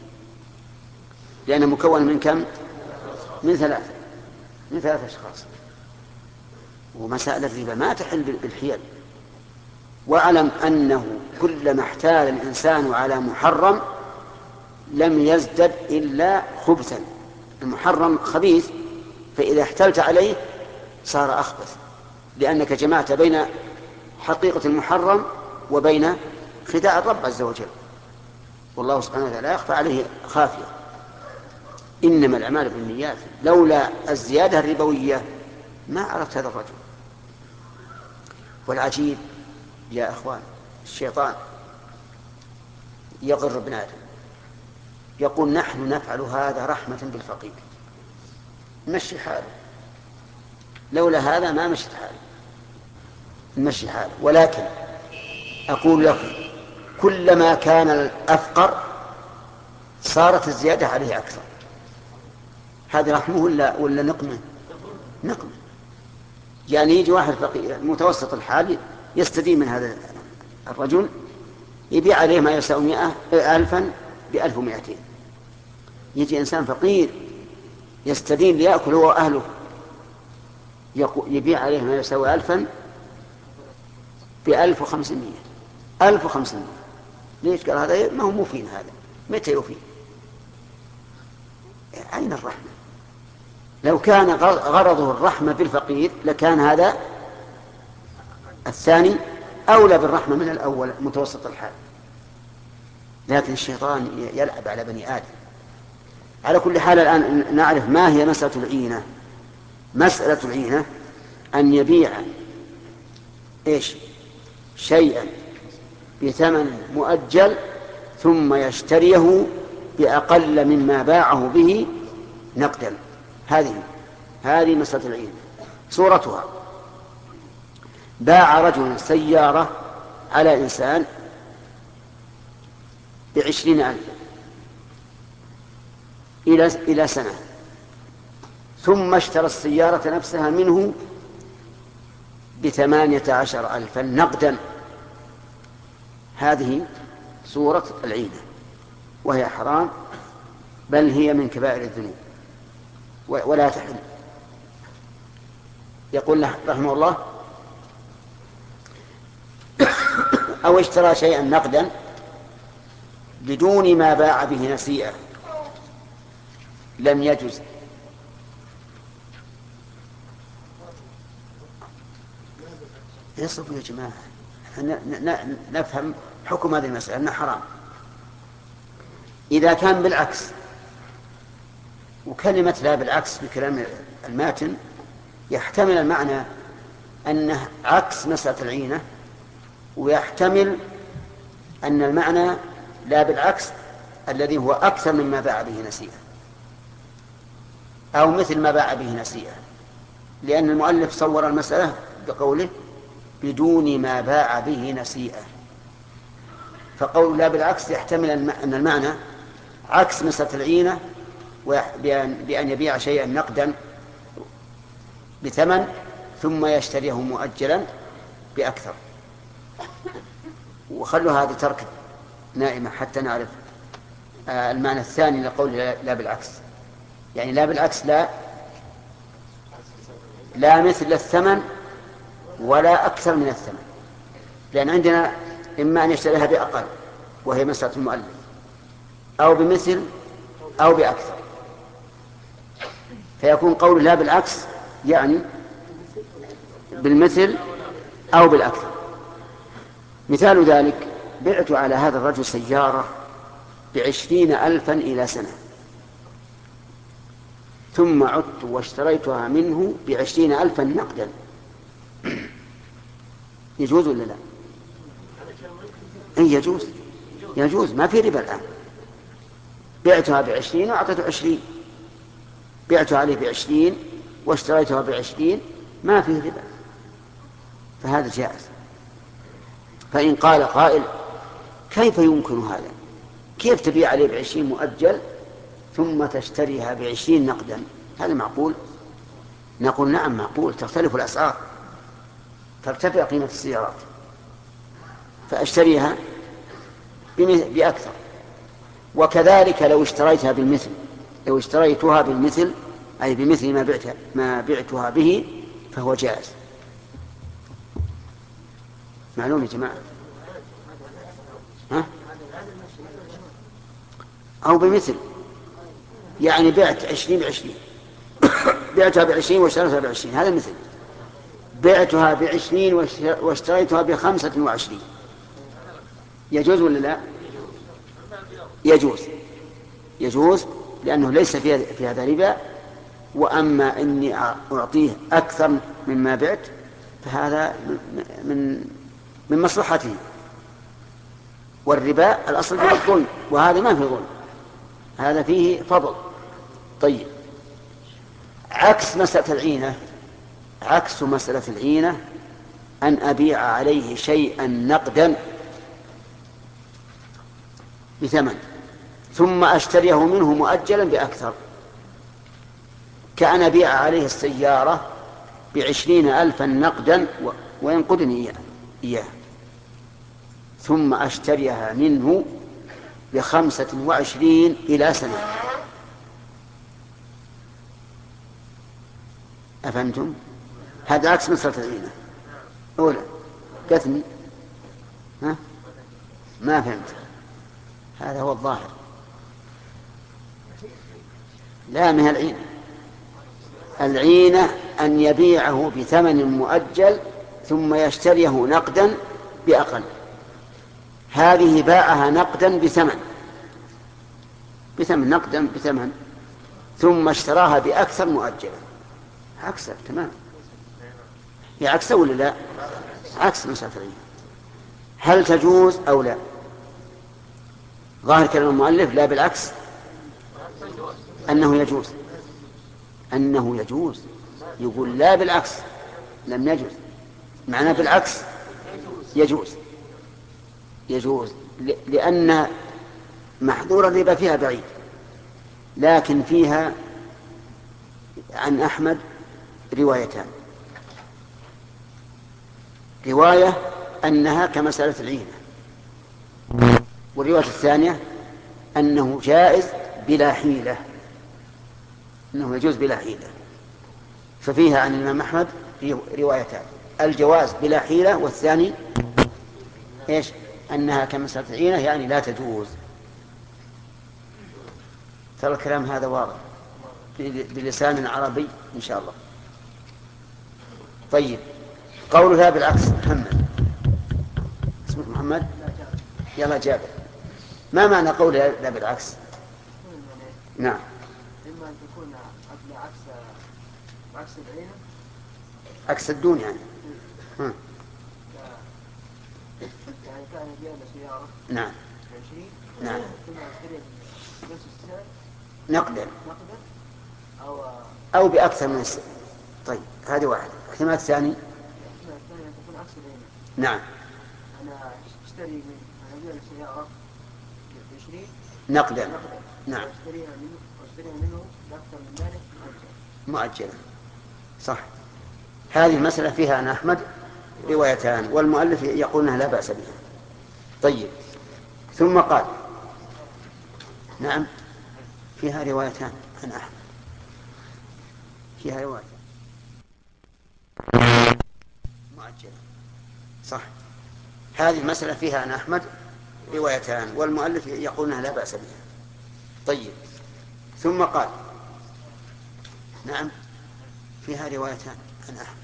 لأنه مكون من كم؟ من ثلاثة من ثلاثة أشخاص. ومسائل الربا ما تحل بالحيل. واعلم أنه كلما احتال الإنسان على محرم لم يزدد إلا خبثا. المحرم خبيث، فإذا احتلت عليه صار أخبث، لأنك جمعت بين حقيقة المحرم وبين خداع الرب عز وجل، والله سبحانه وتعالى يخفى عليه خافية. إنما الأعمال بالنيات، لولا الزيادة الربوية ما عرفت هذا الرجل. والعجيب يا أخوان، الشيطان يغر ابن آدم، يقول نحن نفعل هذا رحمة بالفقير، نمشي حاله، لولا هذا ما مشيت حاله، نمشي حاله. ولكن أقول لكم كلما كان الأفقر صارت الزيادة عليه أكثر. هذه رحمه ولا ولا نقمة؟ نقمة. يعني يجي واحد فقير متوسط الحال يستدين من هذا الرجل، يبيع عليه ما يساوي مئة ألفا بألف ومئتين. يجي إنسان فقير يستدين ليأكل هو وأهله، يبيع عليه ما يساوي ألفا بألف وخمسمائة ألف وخمسمائة. ليش؟ قال هذا ما هو مفين، هذا متى يفين؟ أين الرحمة؟ لو كان غرضه الرحمة بالفقير لكان هذا الثاني أولى بالرحمة من الأول متوسط الحال. لكن الشيطان يلعب على بني آدم. على كل حال الآن نعرف ما هي مسألة العينة. مسألة العينة أن يبيع إيش؟ شيئا بثمن مؤجل ثم يشتريه بأقل مما باعه به نقدا. هذه هذه مسألة العينة. صورتها: باع رجل سيارة على إنسان بعشرين ألف إلى إلى سنة، ثم اشترى السيارة نفسها منه بثمانية عشر ألفا نقدا. هذه صورة العينة، وهي حرام، بل هي من كبائر الذنوب ولا تحل. يقول رحمه الله: أو اشترى شيئا نقدا بدون ما باع به نسيئة لم يجز. يصف يا جماعة نفهم حكم هذه المسألة أنها حرام. إذا كان بالعكس، وكلمة لا بالعكس بكلام الماتن يحتمل المعنى أنه عكس مسألة العينة ويحتمل أن المعنى لا بالعكس الذي هو أكثر مما باع به نسيئة أو مثل ما باع به نسيئة، لأن المؤلف صور المسألة بقوله بدون ما باع به نسيئة، فقول لا بالعكس يحتمل أن المعنى عكس مسألة العينة بأن يبيع شيئا نقدا بثمن ثم يشتريه مؤجلا بأكثر. وخلوا هذا ترك نائمة حتى نعرف المعنى الثاني لقول لا بالعكس، يعني لا بالعكس لا لا مثل الثمن ولا أكثر من الثمن، لأن عندنا إما أن يشتريها بأقل وهي مسألة المؤلف، أو بمثل أو بأكثر، فيكون قول لا بالعكس يعني بالمثل أو بالأكثر. مثال ذلك بعت على هذا الرجل سيارة بعشرين ألفا إلى سنة، ثم عدت واشتريتها منه بعشرين ألفا نقدا، يجوز ولا لا؟ أي يجوز يجوز ما في ربا الآن. بعتها بعشرين وأعطيته عشرين، بعتها عليه بعشرين واشتريتها بعشرين، ما في ربا، فهذا جائز. فإن قال قائل كيف يمكن هذا؟ كيف تبيع عليه بعشرين مؤجل ثم تشتريها بعشرين نقدا؟ هذا معقول؟ نقول نعم معقول، تختلف الأسعار ترتفع قيمة السيارات، فأشتريها بأكثر. وكذلك لو اشتريتها بالمثل، لو اشتريتها بالمثل أي بمثل ما بعتها ما بعتها به فهو جائز. معلوم يا جماعة؟ ها؟ أو بمثل يعني بعت عشرين بعشرين بعتها بعشرين واشتريتها بعشرين، هذا مثل. بعتها بعشرين واشتريتها بخمسة وعشرين، يجوز ولا لا؟ يجوز يجوز لأنه ليس في هذا ربا. وأما إني أعطيه أكثر مما بعت فهذا من من مصلحته، والربا الأصل فيه الظلم، وهذا ما فيه ظلم، هذا فيه فضل. طيب، عكس مسألة العينة، عكس مسألة العينة أن أبيع عليه شيئا نقدا بثمن ثم أشتريه منه مؤجلا بأكثر، كأن أبيع عليه السيارة بعشرين ألفا نقدا وينقدني إياه ثم أشتريها منه بخمسة وعشرين إلى سنة. أفهمتم؟ هذا عكس مسألة العينة. أولا قتني ها؟ ما فهمت، هذا هو الظاهر. لا، من العينة، العينة أن يبيعه بثمن مؤجل ثم يشتريه نقدا بأقل، هذه باعها نقدا بثمن بثمن نقدا بثمن ثم اشتراها بأكثر مؤجلا، عكسه تمام. هي عكسه ولا لا؟ عكس مسألة العينة. هل تجوز أو لا؟ ظاهر كلام المؤلف لا بالعكس، أنه يجوز، أنه يجوز. يقول لا بالعكس لم يجوز، معناه بالعكس يجوز يجوز لأن محظور الربا فيها بعيد، لكن فيها عن أحمد روايتان. رواية أنها كمسألة العينة، والرواية الثانية أنه جائز بلا حيلة، أنه يجوز بلا حيلة. ففيها عن الإمام أحمد روايتان، الجواز بلا حيلة، والثاني إيش؟ أنها كمسألة العينة يعني لا تجوز. ترى الكلام هذا واضح بلسان عربي إن شاء الله. طيب، قولها بالعكس. محمد، اسمك محمد؟ يلا جابر، ما معنى قولها لا بالعكس؟ نعم، إما أن تكون عكس عكس العينة، عكس الدون يعني. ها. يعني كان يبيع له سيارة نعم عشرين نعم ثم يشتريها بنفس السعر نقدا نقدا أو أو بأكثر من السنة. طيب هذه واحدة. الاحتمال الثاني الاحتمال الثاني أن تكون عكس العين. نعم أنا أشتري من أنا أبيع السيارة بعشرين نقدا نقدا نعم وأشتريها منه وأشتريها منه بأكثر من ذلك مؤجل. مؤجلة صح. هذه المسألة فيها عن أحمد روايتان والمؤلف يقول أنها لا بأس بها. طيب ثم قال نعم فيها روايتان عن أحمد فيها رواية مؤجلة صح. هذه المسألة فيها عن أحمد روايتان والمؤلف يقول أنها لا بأس بها. طيب ثم قال نعم فيها روايتان عن أحمد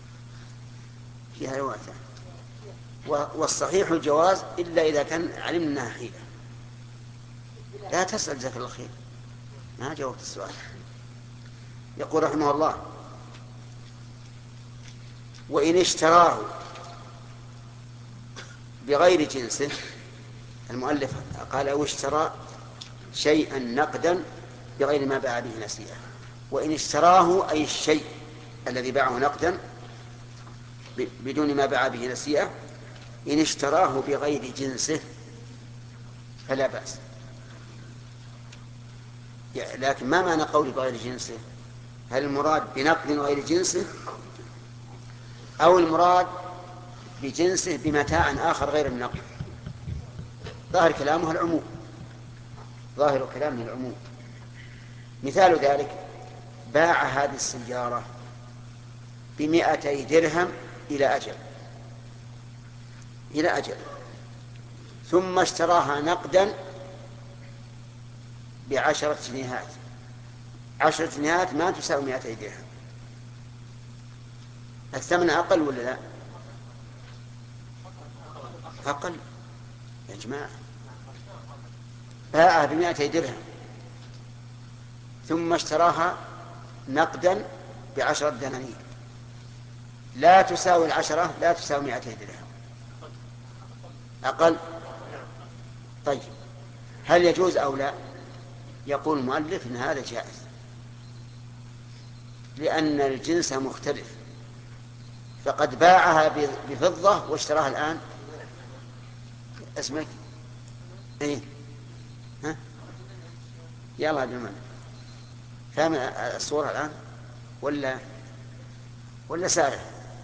فيها روايتان والصحيح الجواز إلا إذا كان علمنا أنها حيلة. لا تسأل جزاك الله خير ما جاوبت السؤال. يقول رحمه الله وإن اشتراه بغير جنسه. المؤلف قال أو اشترى شيئا نقدا بغير ما باع به نسيئة. وإن اشتراه أي الشيء الذي باعه نقدا بدون ما باع به نسيئة إن اشتراه بغير جنسه فلا بأس. لكن ما معنى قول بغير جنسه؟ هل المراد بنقد غير جنسه أو المراد بجنسه بمتاع آخر غير النقد؟ ظاهر كلامه العموم ظاهر كلامه العموم. مثال ذلك باع هذه السيارة بمئتي درهم إلى أجل إلى أجل ثم اشتراها نقدا بعشرة جنيهات. عشرة جنيهات ما تساوي مئتي درهم. الثمن أقل ولا لا؟ أقل يا جماعة. باعها بمئتي درهم ثم اشتراها نقدا بعشرة دنانير لا تساوي العشرة لا تساوي مئتي درهم أقل. طيب هل يجوز أو لا؟ يقول المؤلف إن هذا جائز لأن الجنس مختلف. فقد باعها بفضة واشتراها الآن اسمك ايه ها يلا يا جماعة فاهم الصورة الآن ولا ولا سائر؟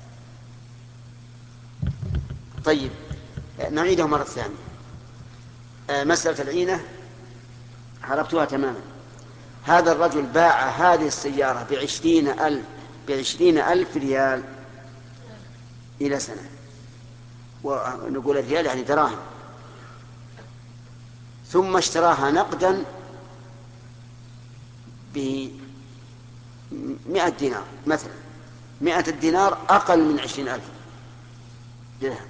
طيب نعيده مرة ثانية. مسألة العينة عرفتها تماما. هذا الرجل باع هذه السيارة بعشرين ألف بعشرين ألف ريال إلى سنة ونقول الريال يعني دراهم ثم اشتراها نقدا بمئة دينار مثلا. مئة الدينار أقل من عشرين ألف درهم.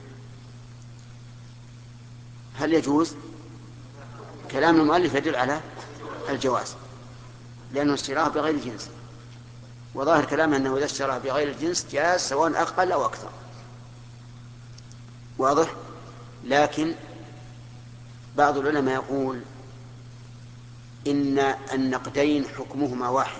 هل يجوز؟ كلام المؤلف يدل على الجواز لأنه اشتراه بغير الجنس وظاهر كلامه أنه إذا اشتراه بغير الجنس جاز سواء أقل أو أكثر. واضح؟ لكن بعض العلماء يقول إن النقدين حكمهما واحد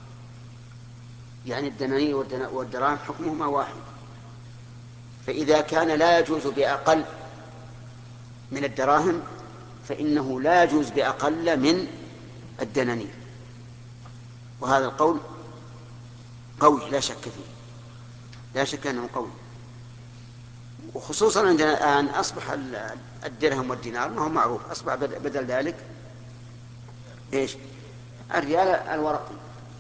يعني الدنانير والدراهم حكمهما واحد. فإذا كان لا يجوز بأقل من الدراهم فإنه لا يجوز بأقل من الدنانير. وهذا القول قوي لا شك فيه لا شك أنه قوي. وخصوصا عندنا الآن أصبح الدرهم والدينار ما هو معروف أصبح بدل ذلك إيش الريال الورقي.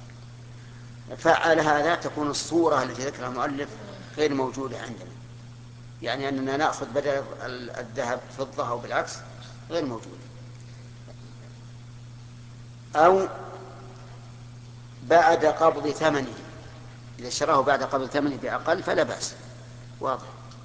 فعلى هذا تكون الصورة التي ذكرها المؤلف غير موجودة عندنا يعني أننا نأخذ بدل الذهب فضة أو بالعكس غير موجودة. أو بعد قبض ثمنه إذا اشتراه بعد قبض ثمنه بأقل فلا بأس. واضح؟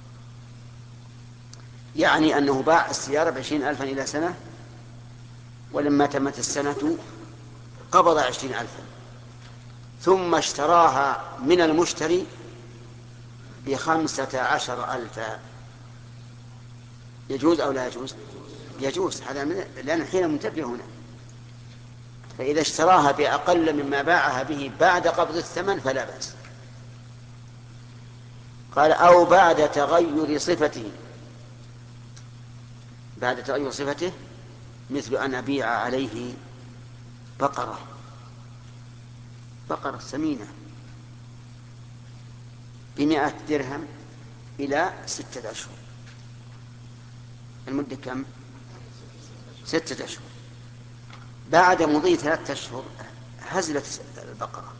يعني أنه باع السيارة بعشرين ألفا إلى سنة ولما تمت السنة قبض عشرين ألفا ثم اشتراها من المشتري بخمسة عشر ألفا يجوز أو لا يجوز؟ يجوز، هذا من... لأن الحين منتبه هنا. فإذا اشتراها بأقل مما باعها به بعد قبض الثمن فلا بأس. قال أو بعد تغير صفته، بعد تغير صفته مثل أن أبيع عليه بقرة بقرة سمينة بمئة درهم إلى ستة أشهر، المدة كم؟ ستة أشهر. بعد مضي ثلاثة أشهر هزلت البقرة،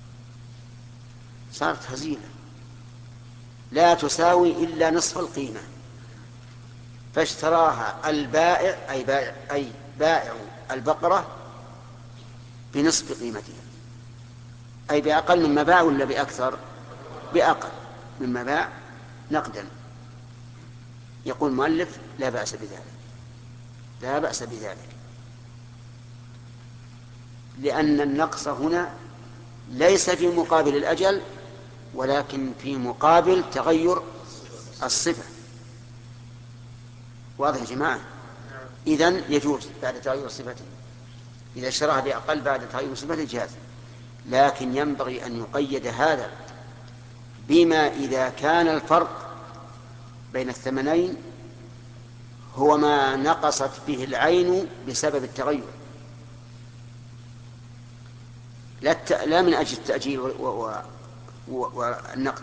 صارت هزيلة لا تساوي إلا نصف القيمة، فاشتراها البائع أي بائع, أي بائع البقرة بنصف قيمتها، أي بأقل مما باع ولا بأكثر؟ بأقل مما باع نقدا. يقول المؤلف لا بأس بذلك، لا بأس بذلك، لأن النقص هنا ليس في مقابل الأجل ولكن في مقابل تغير الصفة. واضح يا جماعة؟ إذن يجوز بعد تغير صفته، إذا اشتراها بأقل بعد تغير صفته جاز، لكن ينبغي أن يقيد هذا بما إذا كان الفرق بين الثمنين هو ما نقصت به العين بسبب التغير، لا من أجل التأجيل والنقد.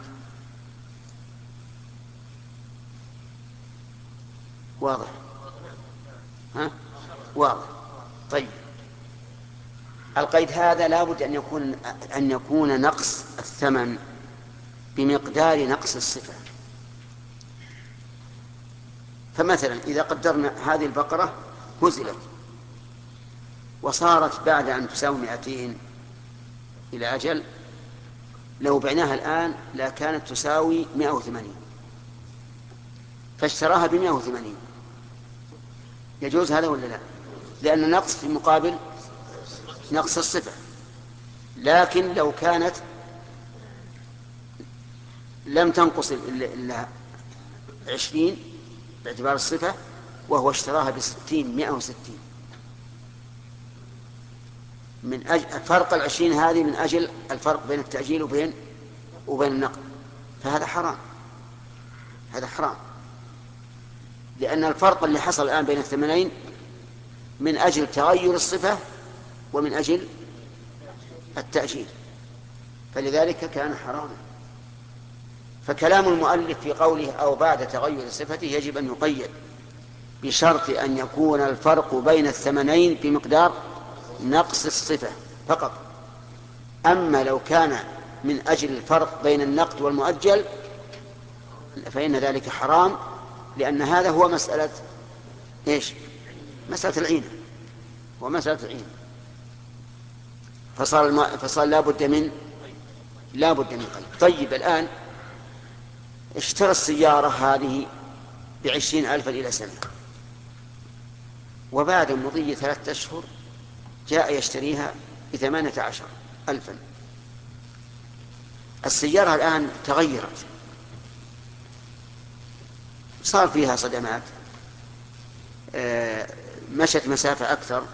واضح؟ ها؟ واضح. طيب، القيد هذا لا بد أن يكون أن يكون نقص الثمن بمقدار نقص الصفة. فمثلا إذا قدرنا هذه البقرة هزلت وصارت بعد أن تساوي مئتين إلى أجل، لو بعناها الآن لا كانت تساوي مئة وثمانين، فاشتراها بمئة وثمانين، يجوز هذا ولا لا؟ لأن النقص في مقابل نقص الصفة. لكن لو كانت لم تنقص إلا عشرين باعتبار الصفة وهو اشتراها بستين، مئة وستين، من أجل فرق العشرين هذه من أجل الفرق بين التأجيل وبين وبين النقد، فهذا حرام، هذا حرام، لأن الفرق اللي حصل الآن بين الثمنين من أجل تغير الصفة ومن أجل التأجيل، فلذلك كان حراما. فكلام المؤلف في قوله أو بعد تغير صفته يجب أن يقيد بشرط أن يكون الفرق بين الثمنين بمقدار نقص الصفة فقط. أما لو كان من أجل الفرق بين النقد والمؤجل فإن ذلك حرام، لأن هذا هو مسألة إيش؟ مسألة العينة، هو مسألة العينة، فصار الم... فصار لا بد من لا بد من قيد. طيب، الآن اشترى السيارة هذه بعشرين ألفا إلى سنة، وبعد مضي ثلاثة أشهر جاء يشتريها بثمانية عشر ألفا. السيارة الآن تغيرت، صار فيها صدمات، مشت مسافة أكثر،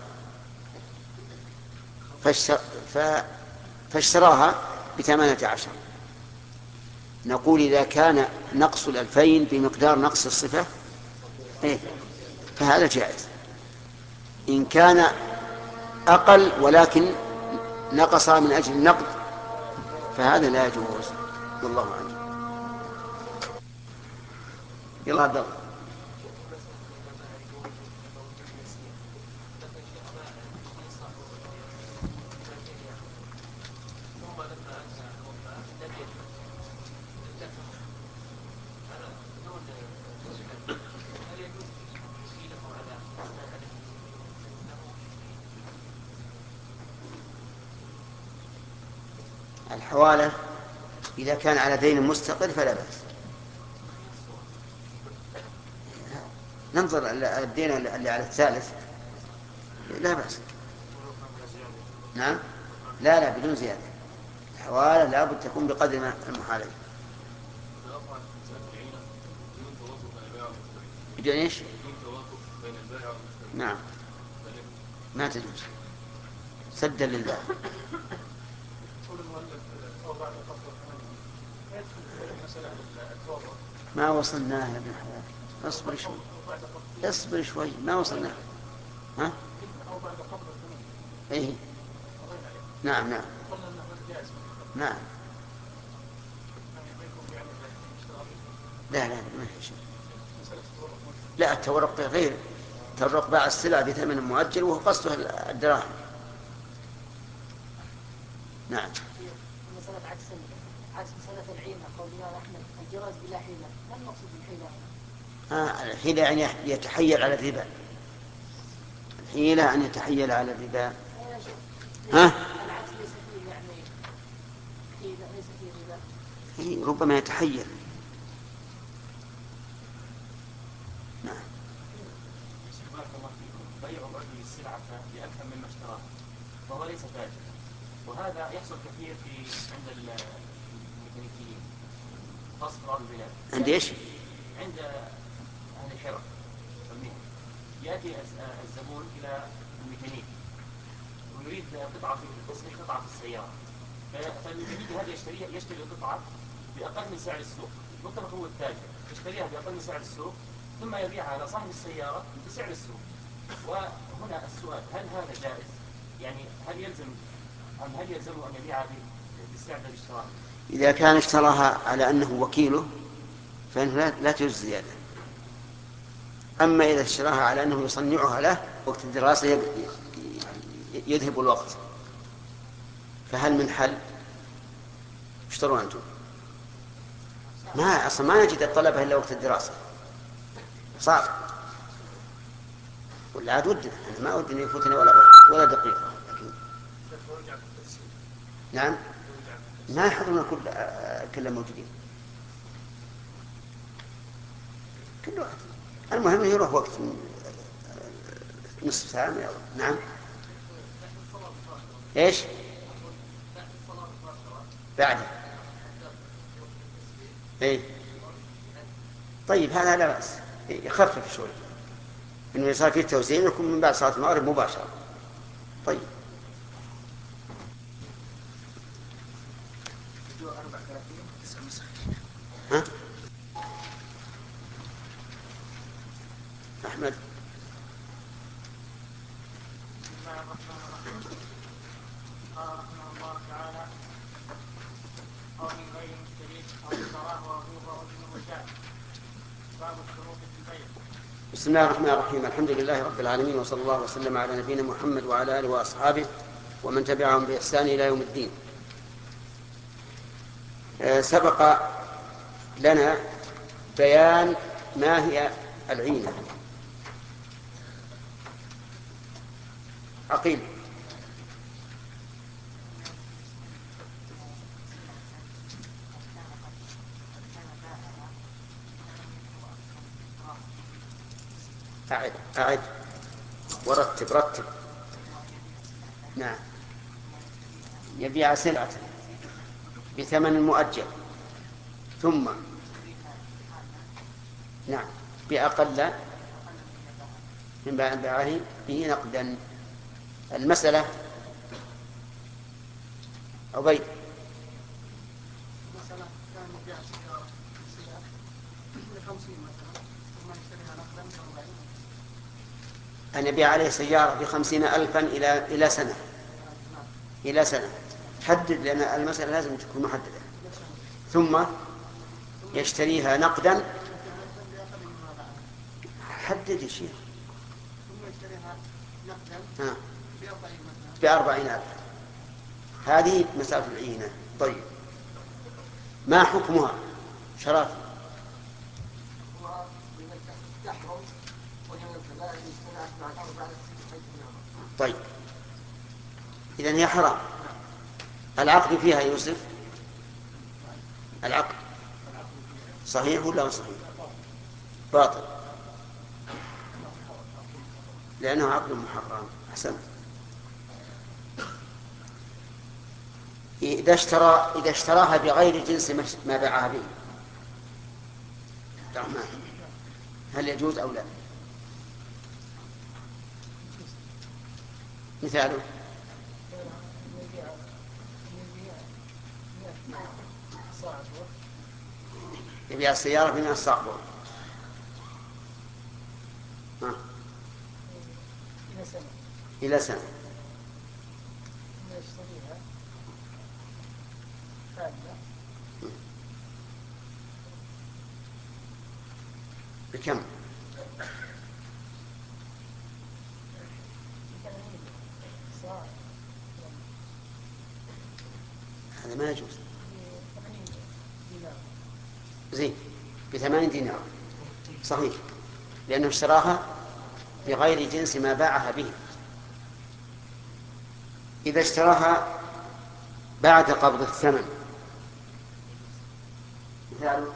فاشتراها بثمانية عشر. نقول إذا كان نقص الألفين بمقدار نقص الصفة إيه؟ فهذا جائز. إن كان أقل ولكن نقص من أجل النقد فهذا لا يجوز، والله أعلم. يلا عبد الله. الحوالة إذا كان على دين مستقل فلا بأس. ننظر الدين اللي على الثالث لا بأس. نعم، لا لا بدون زيادة. الحوالة لا بد تكون بقدر المحالة. بدون إيش؟ بدون توافق بين البائع والمشتري. نعم ما تجوز سدا لله. قول المؤلف أو بعد قبض الثمن يدخل في مسألة التوافق. ما وصلناه يا ابن الحلال، اصبر شوي اصبر شوي ما وصلناه. ها؟ أو بعد قبض الثمن. ايه نعم نعم قلنا أنه جائز. نعم. يعني ما يكون يعني اشتراط. لا لا ما في شيء. مسألة التورق. لا التورق غير التورق باع السلع بثمن مؤجل وهو قصده الدراهم. نعم. مسألة عكس عكس مسألة العينة قول الإمام أحمد الجواز بلا حيلة، ما المقصود بالحيلة؟ آه الحيلة يعني يتحيل على الربا. الحيلة أن يتحيل على الربا. ها؟ العكس ليس فيه يعني حيلة، ليس فيه ربا. إيه ربما يتحيل. نعم. بارك الله فيكم. بيع الرجل السلعة بأكثر مما اشتراها وهو ليس تاجرا، وهذا يحصل كثير في عند الميكانيكيين خاصة في أرض البلاد. عند إيش؟ عند أهل الحرف والمهن. يأتي الزبون إلى الميكانيك ويريد قطعة في تصنيع قطعة في السيارة، فالميكانيكي هذا يشتري يشتري القطعة بأقل من سعر السوق، مطلق هو التاجر يشتريها بأقل من سعر السوق ثم يبيعها على صاحب السيارة بسعر السوق. وهنا السؤال هل هذا جائز؟ يعني هل يلزم أم هل يلزمه أن يبيعها بالسعر الذي اشتراه؟ إذا كان اشتراها على أنه وكيله فإنه لا, لا تجوز زيادة. أما إذا اشتراها على أنه يصنعها له وقت الدراسة يذهب الوقت، فهل من حل؟ اشتروا أنتم ما أصلا ما نجد الطلبة إلا وقت الدراسة صعب، ولا عاد ودنا أنا ما ودنا يفوتنا ولا ولا دقيقة. لكن نعم ما يحضرون كل كل موجودين كل واحد. المهم يروح وقت نصف ساعة من الأول. نعم إيش بعد إيه طيب هذا لا بأس يخفف شوي إنه يصير فيه توزيع يكون من بعد صلاة المغرب مباشرة. طيب ها أحمد. بسم الله الرحمن الرحيم. قال رحمه الله تعالى أو من غير مشترك أو اشتراه أبوه أو ابنه وجاء. باب الشروط في البيع. بسم الله الرحمن الرحيم. الحمد لله رب العالمين وصلى الله وسلم على نبينا محمد وعلى آله وأصحابه ومن تبعهم بإحسان إلى يوم الدين. سبق لنا بيان ما هي العينة. عقيل. أعد أعد ورتب رتب. نعم يبيع سلعة بثمن مؤجل ثم نعم بأقل من بيعه به نقدا. المسألة عبيد. مثلا كان يبيع سيارة سيارة بخمسين مثلا ثم يشتريها نقدا بأربعين. أن يبيع عليه سيارة بخمسين ألفا إلى إلى سنة إلى سنة. حدد لأن المسألة لازم تكون محددة. ثم يشتريها نقدا. حدد يا شيخ. ثم يشتريها نقدا ها بأربعين مثلا. بأربعين ألف. هذه مسألة العينة. طيب ما حكمها شرف؟ طيب إذن هي حرام. العقد فيها يوسف العقد صحيح ولا صحيح؟ باطل لأنه عقد محرم. أحسن. إذا اشترى إذا اشتراها بغير جنس ما باعها به. الرحمن هل يجوز أو لا؟ مثاله يبيع السيارة بمئة صعبة ها. إلى سنة إلى سنة يشتريها كاملة بكم؟ صاع هذا ما يجوز. ثمانين دينار زين بثمانين دينار صحيح، لأنه اشتراها بغير جنس ما باعها به. إذا اشتراها بعد قبض الثمن مثال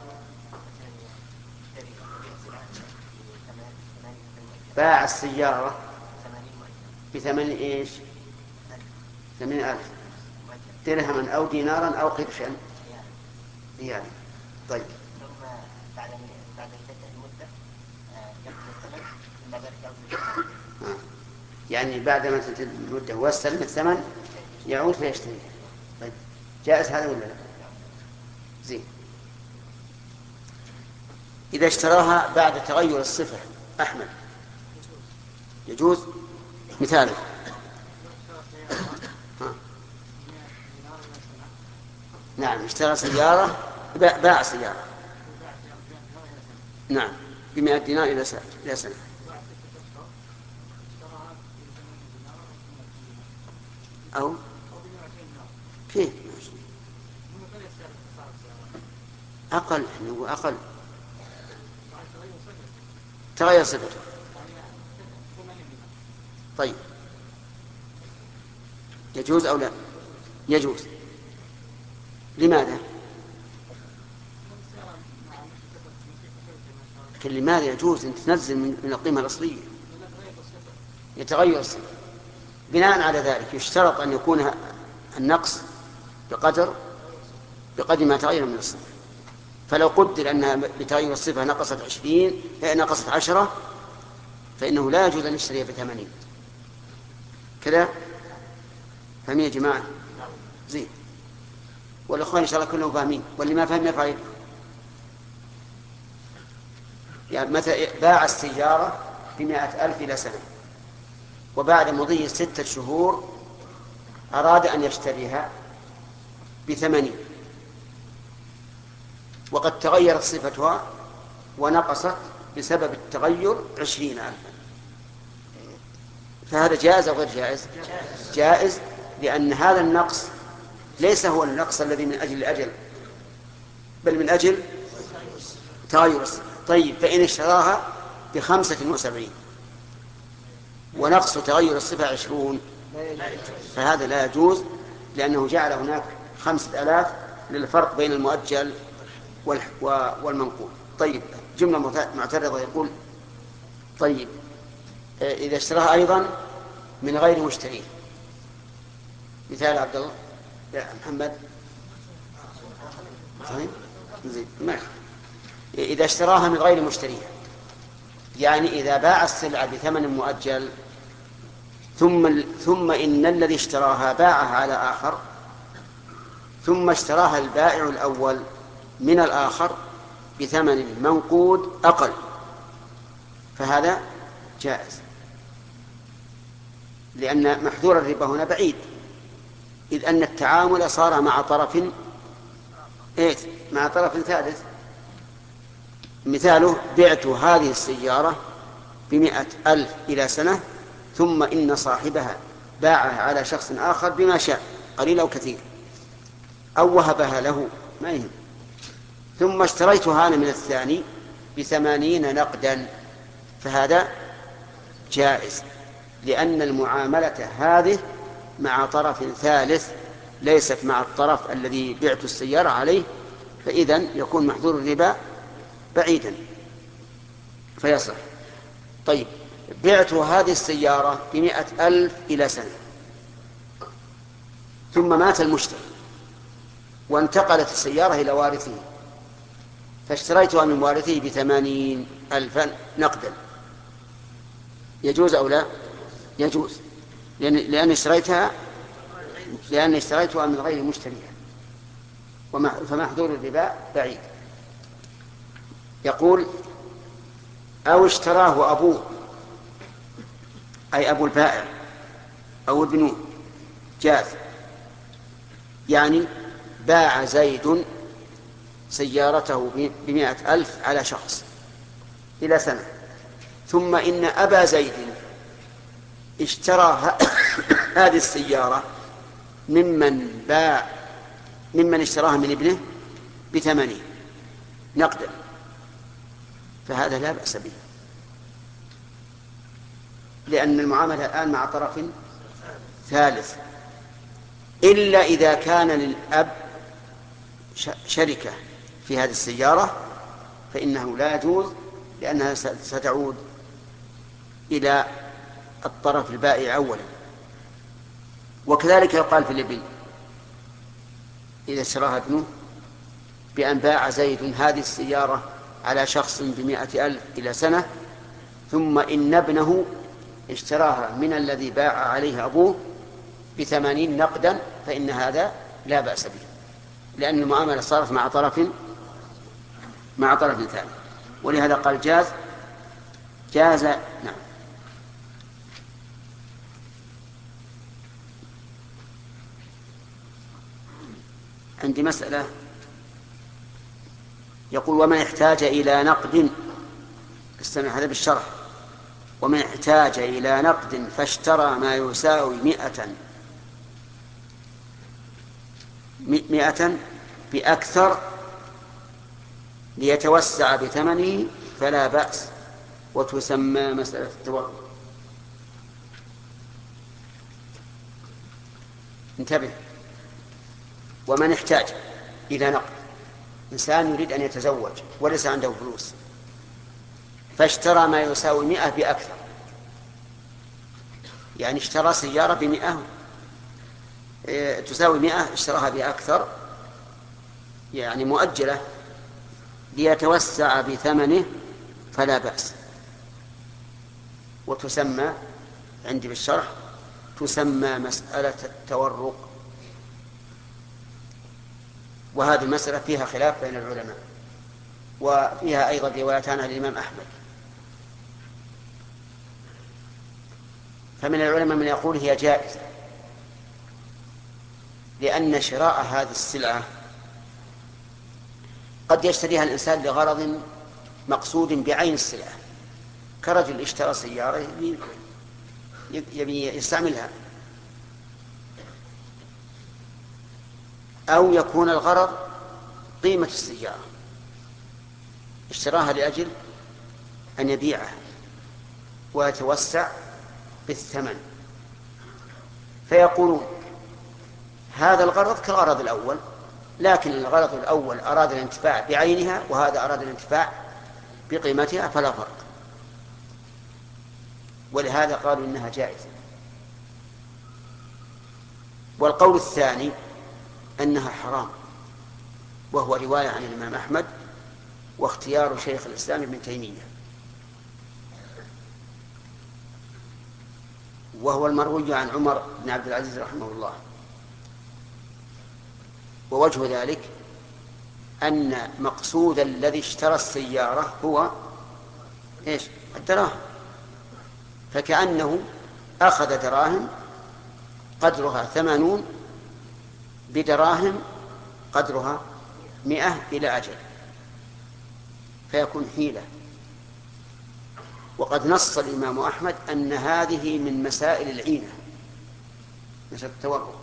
باع السيارة بثمن إيش؟ ثمانين ألف درهما أو دينارا أو قرشا ريالا. طيب ثم بعد بعد انتهاء المدة يقضي الثمن ثم ذلك يعود آه. يعني بعد ما تنتهي المدة واستلم الثمن يعود فيشتري. طيب جائز هذا ولا لا؟ زين. إذا اشتراها بعد تغير الصفة أحمد يجوز؟ مثاله ها. نعم اشترى سيارة باع سيارة نعم بمئة دينار إلى سنة إلى سنة أو كيف أقل هو أقل تغير صفته. طيب يجوز أو لا؟ يجوز. لماذا؟ لكن لماذا يجوز أن تنزل من القيمة الأصلية؟ يتغير الصفة. بناء على ذلك يشترط أن يكون النقص بقدر بقدر ما تغير من الصفة. فلو قدر أنها بتغير الصفة نقصت عشرين نقصت عشرة فإنه لا يجوز أن يشتريها بثمانين. كذا فهم يا جماعة؟ زين. والأخوان إن شاء الله كلهم فاهمين، واللي ما فهم يفعل. يعني متى باع السيارة بمائة ألف إلى سنة وبعد مضي ستة شهور أراد أن يشتريها بثمانين وقد تغيرت صفتها ونقصت بسبب التغير عشرين ألفا، فهذا جائز أو غير جائز؟ جائز، لأن هذا النقص ليس هو النقص الذي من أجل الأجل بل من أجل تغير الصفة. طيب فإن اشتراها بخمسة وسبعين ونقص تغير الصفة عشرون فهذا لا يجوز، لأنه جعل هناك خمسة آلاف للفرق بين المؤجل والمنقول. طيب جملة معترضة يقول طيب إذا اشتراها أيضا من غير مشتريه، مثال عبد الله يا محمد. طيب زين ما إذا اشتراها من غير مشتريه، يعني إذا باع السلعة بثمن مؤجل ثم ثم إن الذي اشتراها باعها على آخر ثم اشتراها البائع الأول من الآخر بثمن منقود أقل، فهذا جائز، لأن محذور الربا هنا بعيد، إذ أن التعامل صار مع طرف إيه؟ مع طرف ثالث. مثاله بعت هذه السيارة بمئة ألف إلى سنة ثم إن صاحبها باعها على شخص آخر بما شاء قليل أو كثير أو وهبها له ما يهم، ثم اشتريتها أنا من الثاني بثمانين نقدا، فهذا جائز، لأن المعاملة هذه مع طرف ثالث ليست مع الطرف الذي بعت السيارة عليه، فإذن يكون محذور الربا بعيدا فيصح. طيب بعت هذه السيارة بمئة ألف إلى سنة ثم مات المشتري وانتقلت السيارة إلى وارثه فاشتريتها من وارثه بثمانين ألفا نقدا يجوز أو لا؟ يجوز، لأن لأن اشتريتها لأن اشتريتها من غير مشتريها، فمحذور الربا بعيد. يقول أو اشتراه أبوه، أي أبو البائع أو ابنه، جاز. يعني باع زيد سيارته بمائة ألف على شخص إلى سنة، ثم إن أبا زيد اشترى هذه السيارة ممن باع ممن اشتراها من ابنه بثمنه نقدا، فهذا لا بأس به، لأن المعاملة الآن مع طرف ثالث، إلا إذا كان للأب شركة في هذه السيارة فإنه لا يجوز، لأنها ستعود إلى الطرف البائع أولا. وكذلك يقال في الإبل إذا اشتراها ابنه بأن باع زيد هذه السيارة على شخص بمائة ألف إلى سنة، ثم إن ابنه اشتراها من الذي باع عليه أبوه بثمانين نقدا، فإن هذا لا بأس به، لأن المعاملة صارت مع طرف مع طرف ثاني. ولهذا قال جاز جاز نعم. عندي مسألة، يقول ومن احتاج إلى نقد، استمع هذا بالشرح، ومن احتاج إلى نقد فاشترى ما يساوي مئة مئة بأكثر ليتوسع بثمنه فلا بأس، وتسمى مسألة التوقف. انتبه، ومن احتاج إلى نقد، إنسان يريد أن يتزوج وليس عنده فلوس فاشترى ما يساوي مئة بأكثر، يعني اشترى سيارة بمئة تساوي مئة اشتراها بأكثر يعني مؤجلة ليتوسع بثمنه فلا بأس، وتسمى عندي بالشرح تسمى مسألة التورق. وهذه المسألة فيها خلاف بين العلماء، وفيها أيضا روايتان عن الإمام أحمد. فمن العلماء من يقول هي جائزة، لأن شراء هذه السلعة قد يشتريها الإنسان لغرض مقصود بعين السلعة، كرجل اشترى سيارة يبي يستعملها، أو يكون الغرض قيمة السيارة اشتراها لأجل أن يبيعها ويتوسع بالثمن، فيقولون هذا الغرض كالغرض الأول، لكن الغرض الأول أراد الانتفاع بعينها وهذا أراد الانتفاع بقيمتها فلا فرق، ولهذا قالوا إنها جائزة. والقول الثاني أنها حرام، وهو رواية عن الإمام أحمد واختيار شيخ الإسلام ابن تيمية، وهو المروي عن عمر بن عبد العزيز رحمه الله. ووجه ذلك أن مقصود الذي اشترى السيارة هو إيش؟ الدراهم، فكأنه أخذ دراهم قدرها ثمانون بدراهم قدرها مئة إلى أجل، فيكون حيلة. وقد نص الإمام أحمد أن هذه من مسائل العينة، مسألة التورق.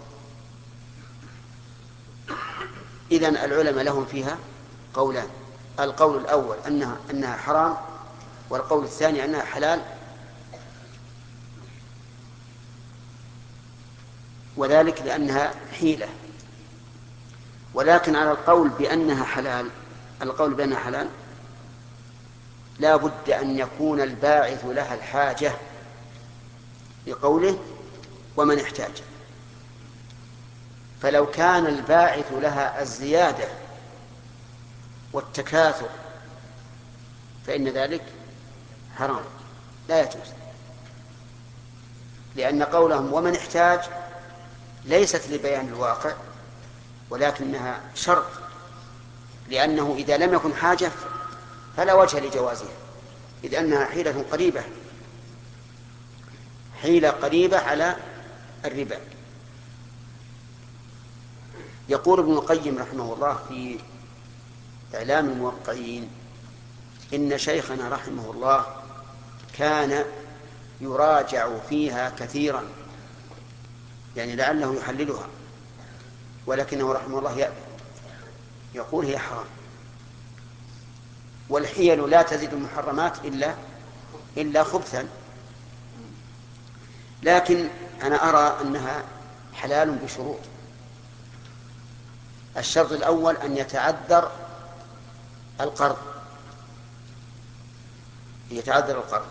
إذن العلماء لهم فيها قولان، القول الأول أنها, أنها حرام، والقول الثاني أنها حلال، وذلك لأنها حيلة. ولكن على القول بأنها حلال القول بأنها حلال لا بد أن يكون الباعث لها الحاجة، لقوله ومن احتاج. فلو كان الباعث لها الزيادة والتكاثر فإن ذلك حرام لا يجوز، لأن قولهم ومن احتاج ليست لبيان الواقع ولكنها شرط، لأنه إذا لم يكن حاجة فلا وجه لجوازها، إذ أنها حيلة قريبة حيلة قريبة على الربا. يقول ابن القيم رحمه الله في إعلام الموقعين إن شيخنا رحمه الله كان يراجع فيها كثيرا، يعني لعله يحللها، ولكنه رحمه الله يأبى، يقول هي حرام، والحيل لا تزيد المحرمات إلا إلا خبثا. لكن أنا أرى أنها حلال بشروط. الشرط الأول أن يتعذر القرض يتعذر القرض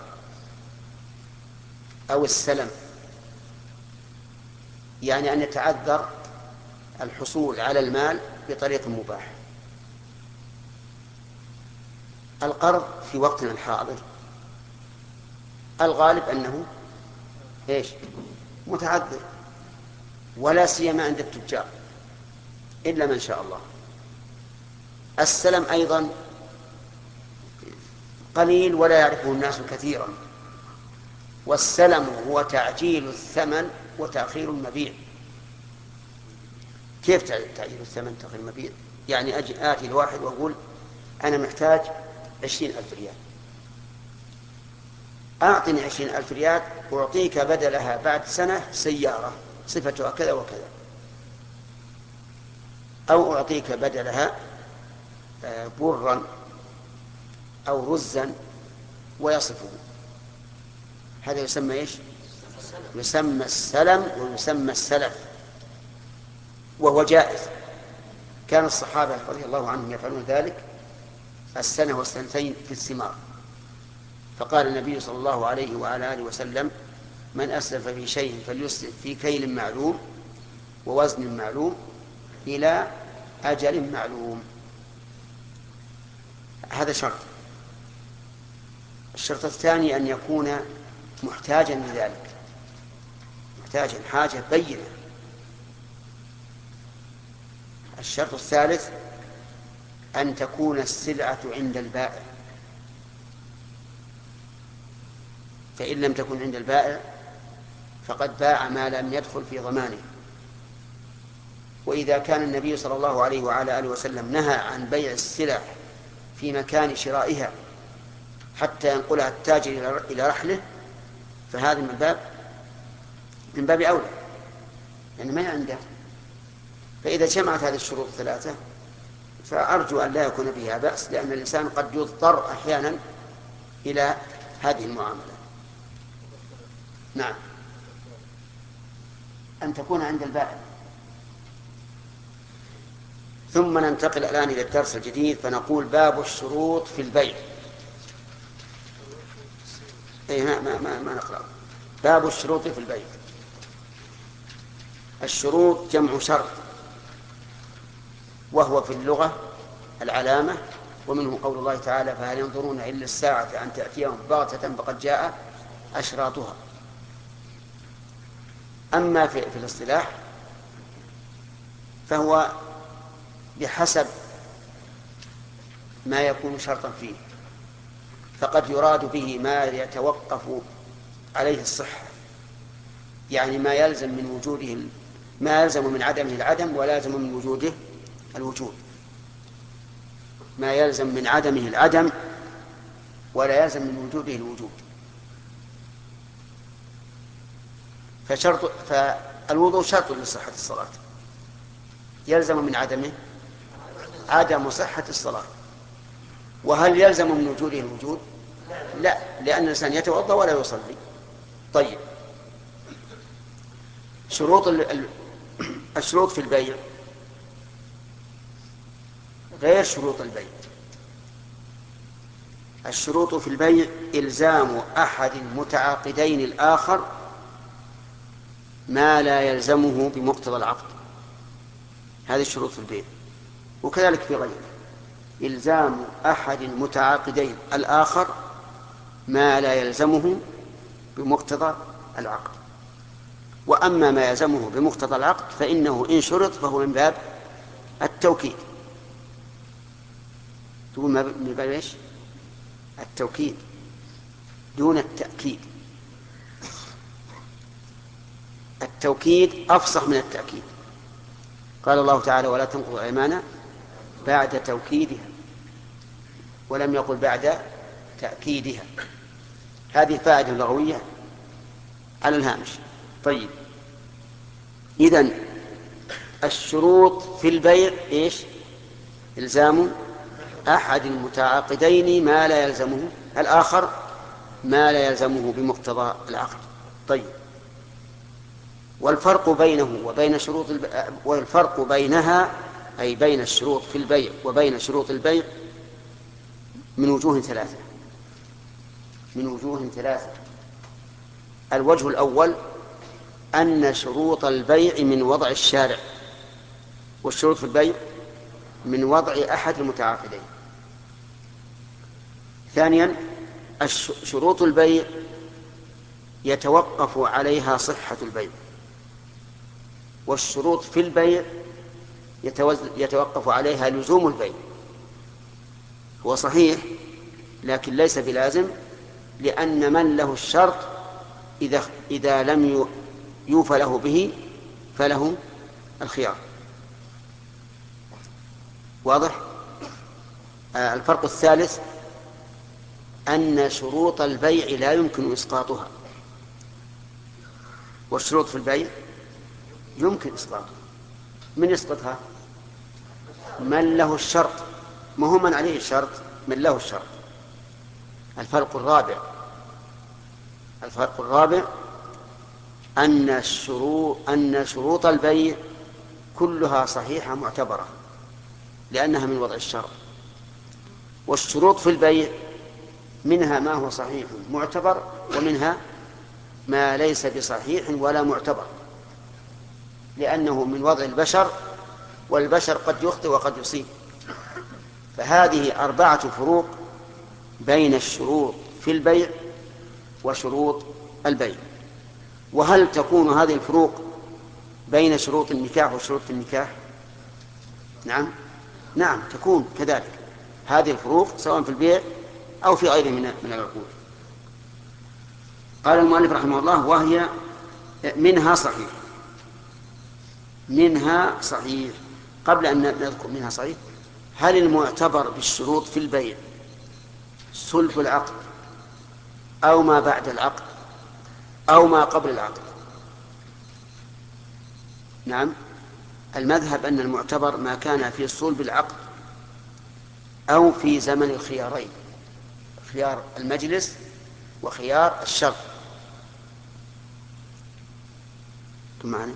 أو السلم، يعني أن يتعذر الحصول على المال بطريق مباح. القرض في وقتنا الحاضر الغالب أنه إيش؟ متعذر، ولا سيما عند التجار إلا من شاء الله. السلم أيضا قليل ولا يعرفه الناس كثيرا، والسلم هو تعجيل الثمن وتأخير المبيع. كيف تعجيل الثمن وتأخير المبيع؟ يعني أجي آتي الواحد وأقول أنا محتاج عشرين ألف ريال، أعطني عشرين ألف ريال أعطيك بدلها بعد سنة سيارة صفتها كذا وكذا، أو أعطيك بدلها برا أو رزا ويصفه. هذا يسمى إيش؟ يسمى السلم ويسمى السلف، وهو جائز. كان الصحابة رضي الله عنهم يفعلون ذلك السنة والسنتين في الثمار. فقال النبي صلى الله عليه وعلى آله وسلم من أسلف في شيء فليسلف في كيل معلوم ووزن معلوم إلى أجل معلوم. هذا شرط. الشرط الثاني أن يكون محتاجا لذلك، محتاجا حاجة بينة. الشرط الثالث أن تكون السلعة عند البائع، فإن لم تكن عند البائع فقد باع ما لم يدخل في ضمانه. وإذا كان النبي صلى الله عليه وعلى آله وسلم نهى عن بيع السلع في مكان شرائها حتى ينقلها التاجر إلى رحله، فهذا من باب من باب أولى، يعني ما عنده. فإذا جمعت هذه الشروط الثلاثة فأرجو أن لا يكون بها بأس، لأن الإنسان قد يضطر أحيانا إلى هذه المعاملة. نعم، أن تكون عند البائع. ثم ننتقل الآن إلى الدرس الجديد، فنقول باب الشروط في البيع. أي ما, ما, ما, ما نقرأ. باب الشروط في البيع. الشروط جمع شرط، وهو في اللغة العلامة، ومنه قول الله تعالى فهل ينظرون إلا الساعة أن تأتيهم بغتة فقد جاء أشراطها. أما في, في الاصطلاح فهو بحسب ما يكون شرطا فيه، فقد يراد به ما يتوقف عليه الصحة، يعني ما يلزم من وجوده ما يلزم من عدمه العدم ولا يلزم من وجوده الوجود، ما يلزم من عدمه العدم ولا يلزم من وجوده الوجود. فشرط فالوضوء شرط لصحة الصلاة، يلزم من عدمه عدم صحة الصلاة. وهل يلزم من وجوده الوجود؟ لا، لأن الإنسان يتوضأ ولا يصلي. طيب، شروط الشروط في البيع غير شروط البيع. الشروط في البيع إلزام أحد المتعاقدين الآخر ما لا يلزمه بمقتضى العقد، هذه الشروط في البيع. وكذلك في غيره، إلزام أحد المتعاقدين الآخر ما لا يلزمه بمقتضى العقد. وأما ما يلزمه بمقتضى العقد فإنه إن شرط فهو من باب التوكيد. تقول من باب إيش؟ التوكيد دون التأكيد. التوكيد أفصح من التأكيد. قال الله تعالى: ولا تنقضوا الأيمان بعد توكيدها، ولم يقل بعد تأكيدها. هذه فائدة لغوية على الهامش. طيب، إذن الشروط في البيع إيش؟ إلزام أحد المتعاقدين ما لا يلزمه الآخر ما لا يلزمه بمقتضى العقد. طيب، والفرق بينه وبين شروط الب... والفرق بينها أي بين الشروط في البيع وبين شروط البيع من وجوه ثلاثة من وجوه ثلاثة الوجه الأول أن شروط البيع من وضع الشارع، والشروط في البيع من وضع أحد المتعاقدين. ثانيا، شروط البيع يتوقف عليها صحة البيع، والشروط في البيع يتوقف عليها لزوم البيع. هو صحيح لكن ليس بلازم، لأن من له الشرط إذا, إذا لم يوفى له به فله الخيار. واضح؟ آه الفرق الثالث أن شروط البيع لا يمكن إسقاطها، والشروط في البيع يمكن إسقاطها. من يسقطها؟ من له الشرط، ما هو من عليه الشرط، من له الشرط. الفرق الرابع الفرق الرابع أن الشروط أن شروط البيع كلها صحيحة معتبرة لأنها من وضع الشرط، والشروط في البيع منها ما هو صحيح معتبر ومنها ما ليس بصحيح ولا معتبر، لأنه من وضع البشر، والبشر قد يخطئ وقد يصيب. فهذه أربعة فروق بين الشروط في البيع وشروط البيع. وهل تكون هذه الفروق بين شروط النكاح وشروط النكاح؟ نعم نعم تكون كذلك هذه الفروق سواء في البيع أو في غيره من من العقود. قال المؤلف رحمه الله: وهي منها صحيح. منها صحيح. قبل أن نذكر منها صحيح، هل المعتبر بالشروط في البيع صلب العقد أو ما بعد العقد أو ما قبل العقد؟ نعم، المذهب أن المعتبر ما كان في صلب العقد أو في زمن الخيارين، خيار المجلس وخيار الشرط. أنتم معنا؟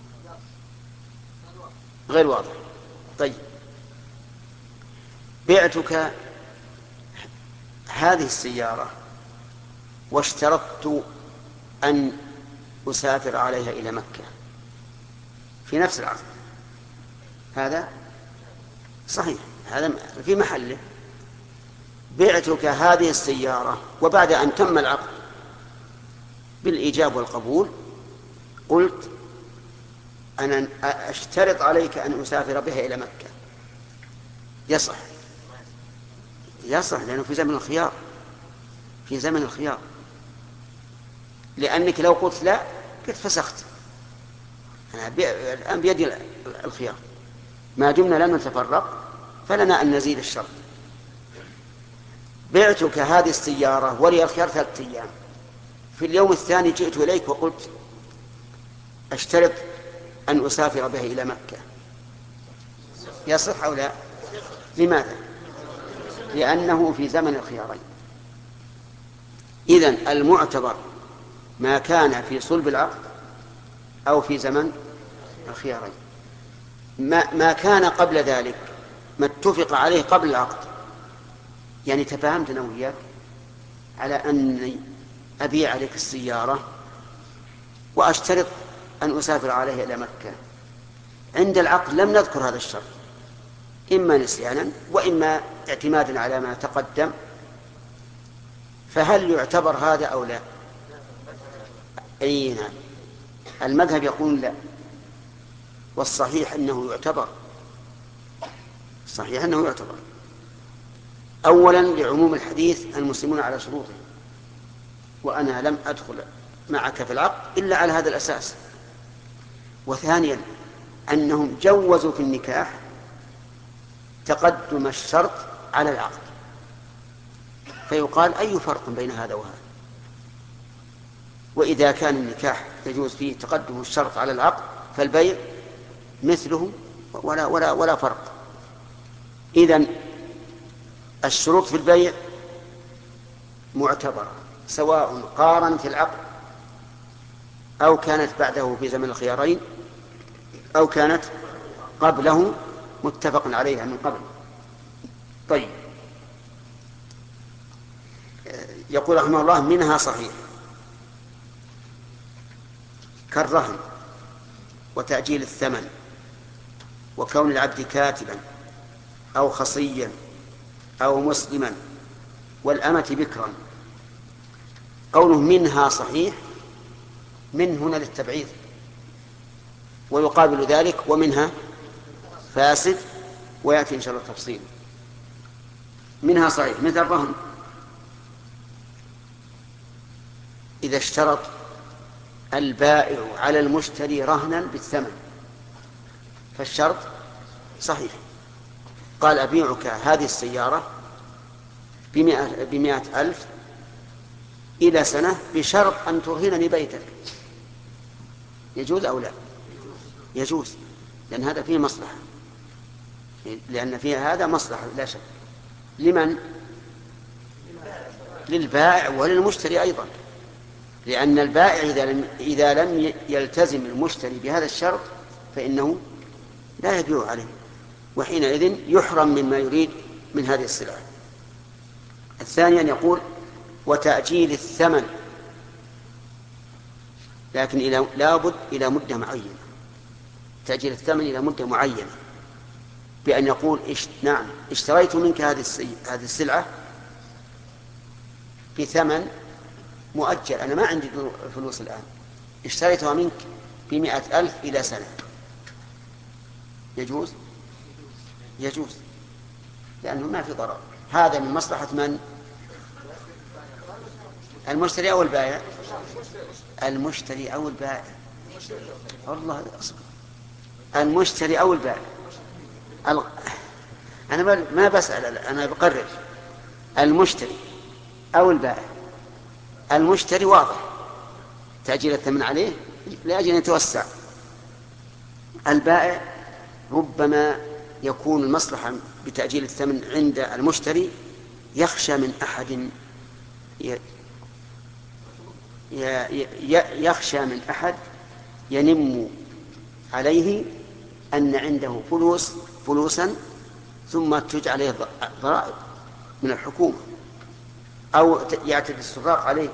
غير واضح. طيب، بعتك هذه السيارة واشترطت أن أسافر عليها إلى مكة في نفس العقد، هذا صحيح، هذا في محله. بعتك هذه السيارة وبعد أن تم العقد بالإيجاب والقبول قلت أنا أشترط عليك أن أسافر بها إلى مكة، يصح يصح لأنه في زمن الخيار في زمن الخيار لأنك لو قلت لا قد فسخت، أنا الآن بيدي الخيار، ما دمنا لم نتفرق فلنا أن نزيد الشرط. بعتك هذه السيارة ولي الخيار ثلاثة أيام، في اليوم الثاني جئت إليك وقلت أشترط أن أسافر بها إلى مكة، يصح أو لا؟ لماذا؟ لأنه في زمن الخيارين. إذن المعتبر ما كان في صلب العقد أو في زمن الخيارين. ما, ما كان قبل ذلك ما اتفق عليه قبل العقد، يعني تفاهمتنا وياك على أني أبيع عليك السيارة وأشترط أن أسافر عليها إلى مكة، عند العقد لم نذكر هذا الشرط، إما نسيانا وإما اعتمادا على ما تقدم، فهل يعتبر هذا أو لا؟ أي نعم، المذهب يقول لا، والصحيح أنه يعتبر، صحيح أنه يعتبر. أولا لعموم الحديث المسلمون على شروطهم، وأنا لم أدخل معك في العقد إلا على هذا الأساس. وثانيا أنهم جوزوا في النكاح تقدم الشرط على العقد، فيقال أي فرق بين هذا وهذا؟ وإذا كان النكاح يجوز فيه تقدم الشرط على العقد فالبيع مثله ولا, ولا, ولا فرق. إذن الشروط في البيع معتبرة، سواء قارنت العقد أو كانت بعده في زمن الخيارين أو كانت قبله متفق عليها من قبل. طيب، يقول رحمه الله: منها صحيح كالرهن وتأجيل الثمن وكون العبد كاتبا أو خصيا أو مسلما والأمة بكرا. قوله منها صحيح، من هنا للتبعيض، ويقابل ذلك ومنها فاسد، ويأتي إن شاء الله التفصيل. منها صحيح مثل الرهن، إذا اشترط البائع على المشتري رهنا بالثمن فالشرط صحيح. قال: أبيعك هذه السيارة بمئة, بمئة ألف إلى سنة بشرط أن ترهنني بيتك. يجوز أو لا؟ يجوز، لأن هذا فيه مصلحة، لأن فيها هذا مصلحة لا شك. لمن؟ للبائع وللمشتري أيضا، لأن البائع إذا لم, إذا لم يلتزم المشتري بهذا الشرط فإنه لا يبيع عليه، وحينئذ يحرم مما يريد من هذه السلعة. الثاني أن يقول: وتأجيل الثمن، لكن إلى لابد إلى مدة معينة، تأجيل الثمن إلى مدة معينة، بأن يقول: إش... نعم اشتريت منك هذه السي... هذه السلعة بثمن مؤجل، أنا ما عندي فلوس الآن، اشتريتها منك بمئة ألف إلى سنة. يجوز؟ يجوز، لأنه ما في ضرر. هذا من مصلحة من؟ المشتري أو البائع؟ المشتري أو البائع؟ والله أصبر، المشتري أو البائع. أنا ما بسأل، أنا بقرر. المشتري أو البائع. المشتري واضح تأجيل الثمن عليه لأجل أن يتوسع. البائع ربما يكون المصلحة بتأجيل الثمن عند المشتري، يخشى من أحد يخشى من أحد ينم عليه أن عنده فلوس فلوسا ثم تجعل عليه ضرائب من الحكومة، أو يعتدي السراق عليه.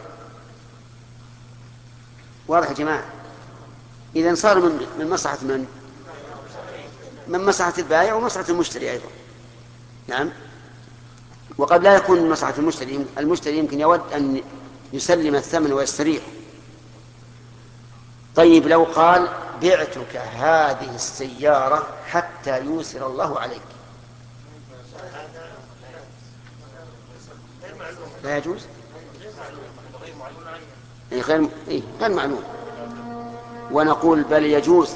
واضح يا جماعة؟ إذن صار من من مصلحة من؟ من مصلحة البائع ومصلحة المشتري أيضا. نعم. وقد لا يكون من مصلحة المشتري، المشتري يمكن يود أن يسلم الثمن ويستريح. طيب، لو قال: بعتك هذه السيارة حتى ييسر الله عليك، لا يجوز؟ غير غير معلوم. ونقول: بل يجوز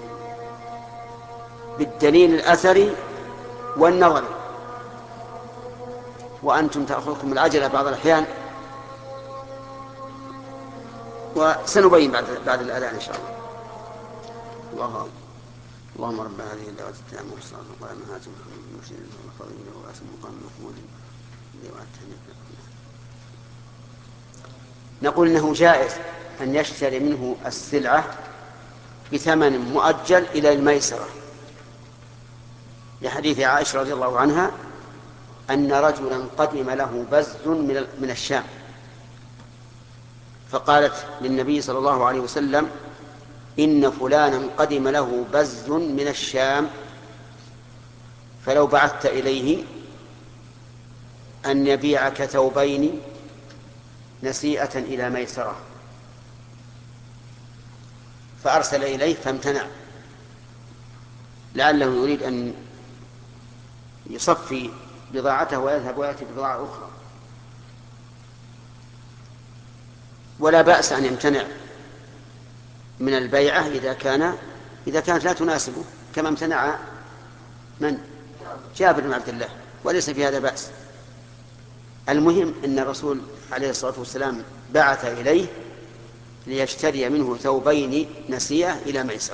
بالدليل الأثري والنظري. وأنتم تأخذكم العجلة بعض الأحيان، وسنبين بعد بعد الأذان إن شاء الله. الله اللهم رب هذه الدعوة التامة والصلاة والسلام على محمد المرسل والفضل والرأس المقام محمود. نقول إنه جائز أن يشتري منه السلعة بثمن مؤجل إلى الميسرة، لحديث عائشة رضي الله عنها أن رجلا قدم له بز من الشام، فقالت للنبي صلى الله عليه وسلم: إن فلانا قدم له بز من الشام، فلو بعثت إليه أن يبيعك ثوبين نسيئة إلى ميسرة، فأرسل إليه فامتنع لعله يريد أن يصفي بضاعته ويذهب ويأتي بضاعة أخرى. ولا بأس أن يمتنع من البيعة إذا كان إذا كانت لا تناسبه، كما امتنع من جابر بن عبد الله، وليس في هذا بأس. المهم أن الرسول عليه الصلاة والسلام بعث إليه ليشتري منه ثوبين نسيئة إلى ميسرة.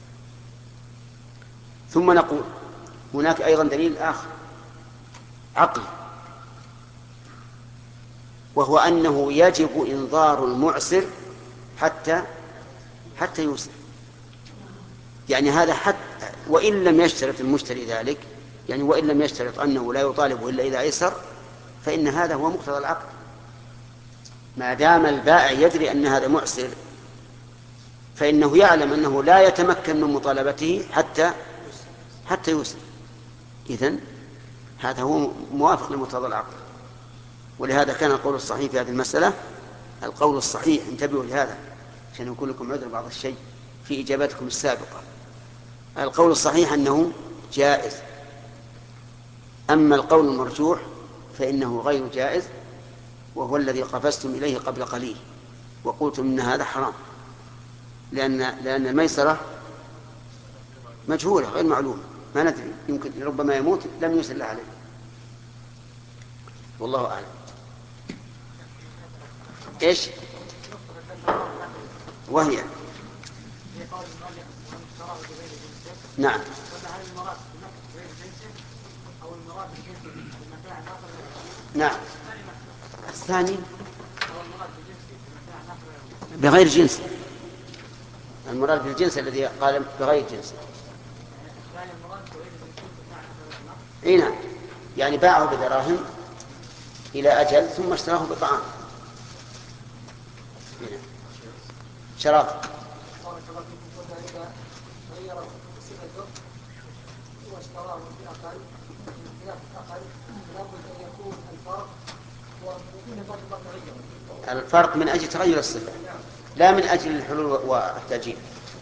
ثم نقول هناك أيضا دليل آخر عقلي، وهو أنه يجب إنظار المعسر حتى حتى يوسر. يعني هذا حتى وإن لم يشترط المشتري ذلك، يعني وإن لم يشترط أنه لا يطالبه إلا إذا أيسر، فإن هذا هو مقتضى العقد. ما دام البائع يدري أن هذا معسر فإنه يعلم أنه لا يتمكن من مطالبته حتى حتى يوسر. إذن هذا هو موافق لمقتضى العقد. ولهذا كان القول الصحيح في هذه المسألة، القول الصحيح، انتبهوا لهذا عشان يكون لكم عذر بعض الشيء في إجابتكم السابقة، القول الصحيح أنه جائز. أما القول المرجوح فإنه غير جائز، وهو الذي قفزتم إليه قبل قليل وقلتم إن هذا حرام، لأن لأن الميسرة مجهولة غير معلومة، ما ندري، يمكن ربما يموت لم يسل عليه، والله أعلم. إيش وهي؟ نعم. نعم. الثاني بغير جنس، المراد بالجنس الذي قال بغير جنس. اي نعم، يعني باعه بدراهم إلى أجل ثم اشتراه بطعام. شراب. الفرق من أجل تغير الصفة لا من أجل الحلول والتأجيل.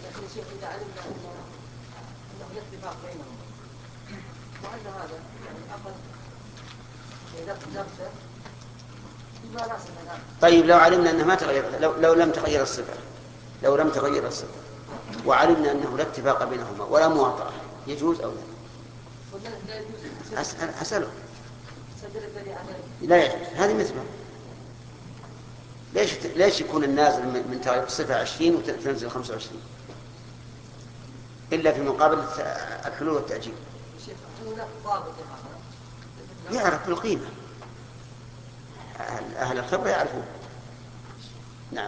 طيب لو علمنا أنه ما تغير، لو, لو لم تغير الصفة لو لم تغير الصفة وعلمنا أنه لا اتفاق بينهما ولا مواطأة، يجوز أو لا؟ أسأل أسأله. لا يجوز، هذه مثله. ليش ليش يكون النازل من تغير الصفة عشرين وتنزل خمسة وعشرين إلا في مقابل الحلول والتأجيل؟ يعرف بالقيمة، أهل الخبرة يعرفون. نعم.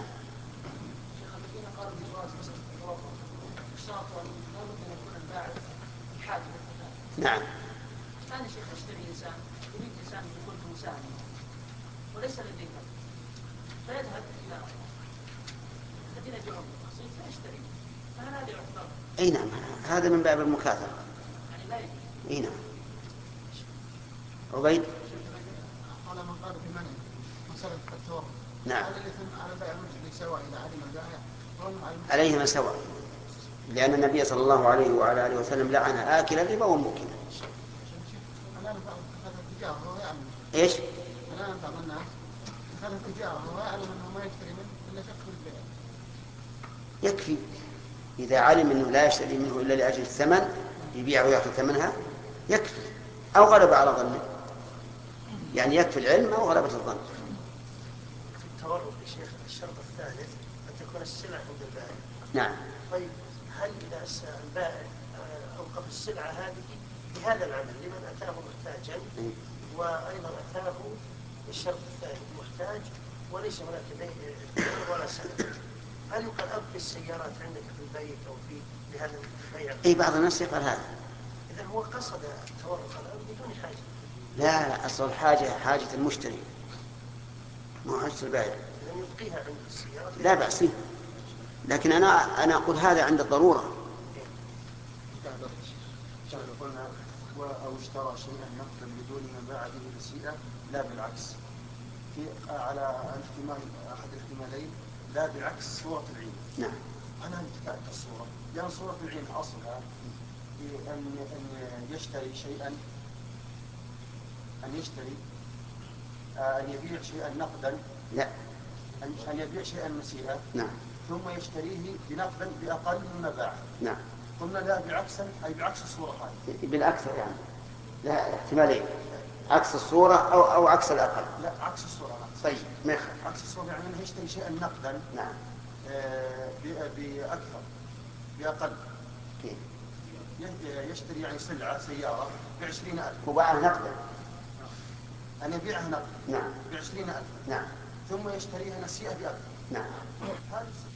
نعم. الآن شيخ يشتري إنسان، يريد إنسان يكون مساهم وليس لديه مال، فيذهب إلى الذين يبيعون بالتقسيط فيشتري، فهل هذا يعتبر؟ أي نعم، هذا من باب المكاثرة. يعني لا يجوز. أي نعم. عبيد. قال من قال في منع مسألة التورط. نعم. على الإثم على بيع المشتري سواء إذا علم البائع عليهما سواء، لأن النبي صلى الله عليه وعلى آله وسلم لعن آكل الربا وموكله. ايش؟ الآن بعض الناس هذا التجارة وهو يعلم أنه ما يشتري منه إلا شك في البيع. يكفي إذا علم أنه لا يشتري منه إلا لأجل الثمن يبيع ويأخذ ثمنها يكفي، أو غلب على ظنه، يعني يكفي العلم أو غلبة الظن. في التورط يا شيخ الشرط الثالث أن تكون السلعة عند البائع. نعم. طيب هل إذا البائع أوقف السلعة هذه بهذا العمل لمن أتاه محتاجا وأيضا أتاه الشرط الثاني محتاج وليس هناك بيع ولا سلم، هل يقال أبقي السيارات عندك في البيت أو في بهذا البيع؟ أي بعض الناس يفعل هذا. إذا هو قصد التورط الآن بدون حاجة. لا، أصل الحاجة حاجة المشتري مو حاجة البائع. إذا يبقيها عند السيارة لا بأس، لكن أنا أنا أقول هذا عند الضرورة. قلنا أو اشترى شيئا نقدا بدون ما باع به نسيئة، لا بالعكس. في على احتمال احد الاحتمالين لا بعكس صورة العين. نعم. أنا انتفعت الصورة لأن صورة العين أصلها في أن أن يشتري شيئا أن يشتري أن يبيع شيئا نقدا. لا. أن أن يبيع شيئا نسيئا. نعم. ثم يشتريه بنقدا بأقل مما باعه. نعم. قلنا لا بعكسا أي بعكس الصورة هذه. بالأكثر يعني. لا احتمالين. عكس الصورة أو أو عكس الأقل. لا عكس الصورة. عكس. طيب ما يخالف. عكس الصورة يعني أنه يشتري شيئا نقدا. نعم. آه بأكثر بأقل. كيف؟ يشتري يعني سلعة سيارة بعشرين ألف. وباعها نقدا. أن يبيعها نقدا. نعم. بعشرين ألف. نعم. ثم يشتريها نسيئة بأكثر. نعم. هذا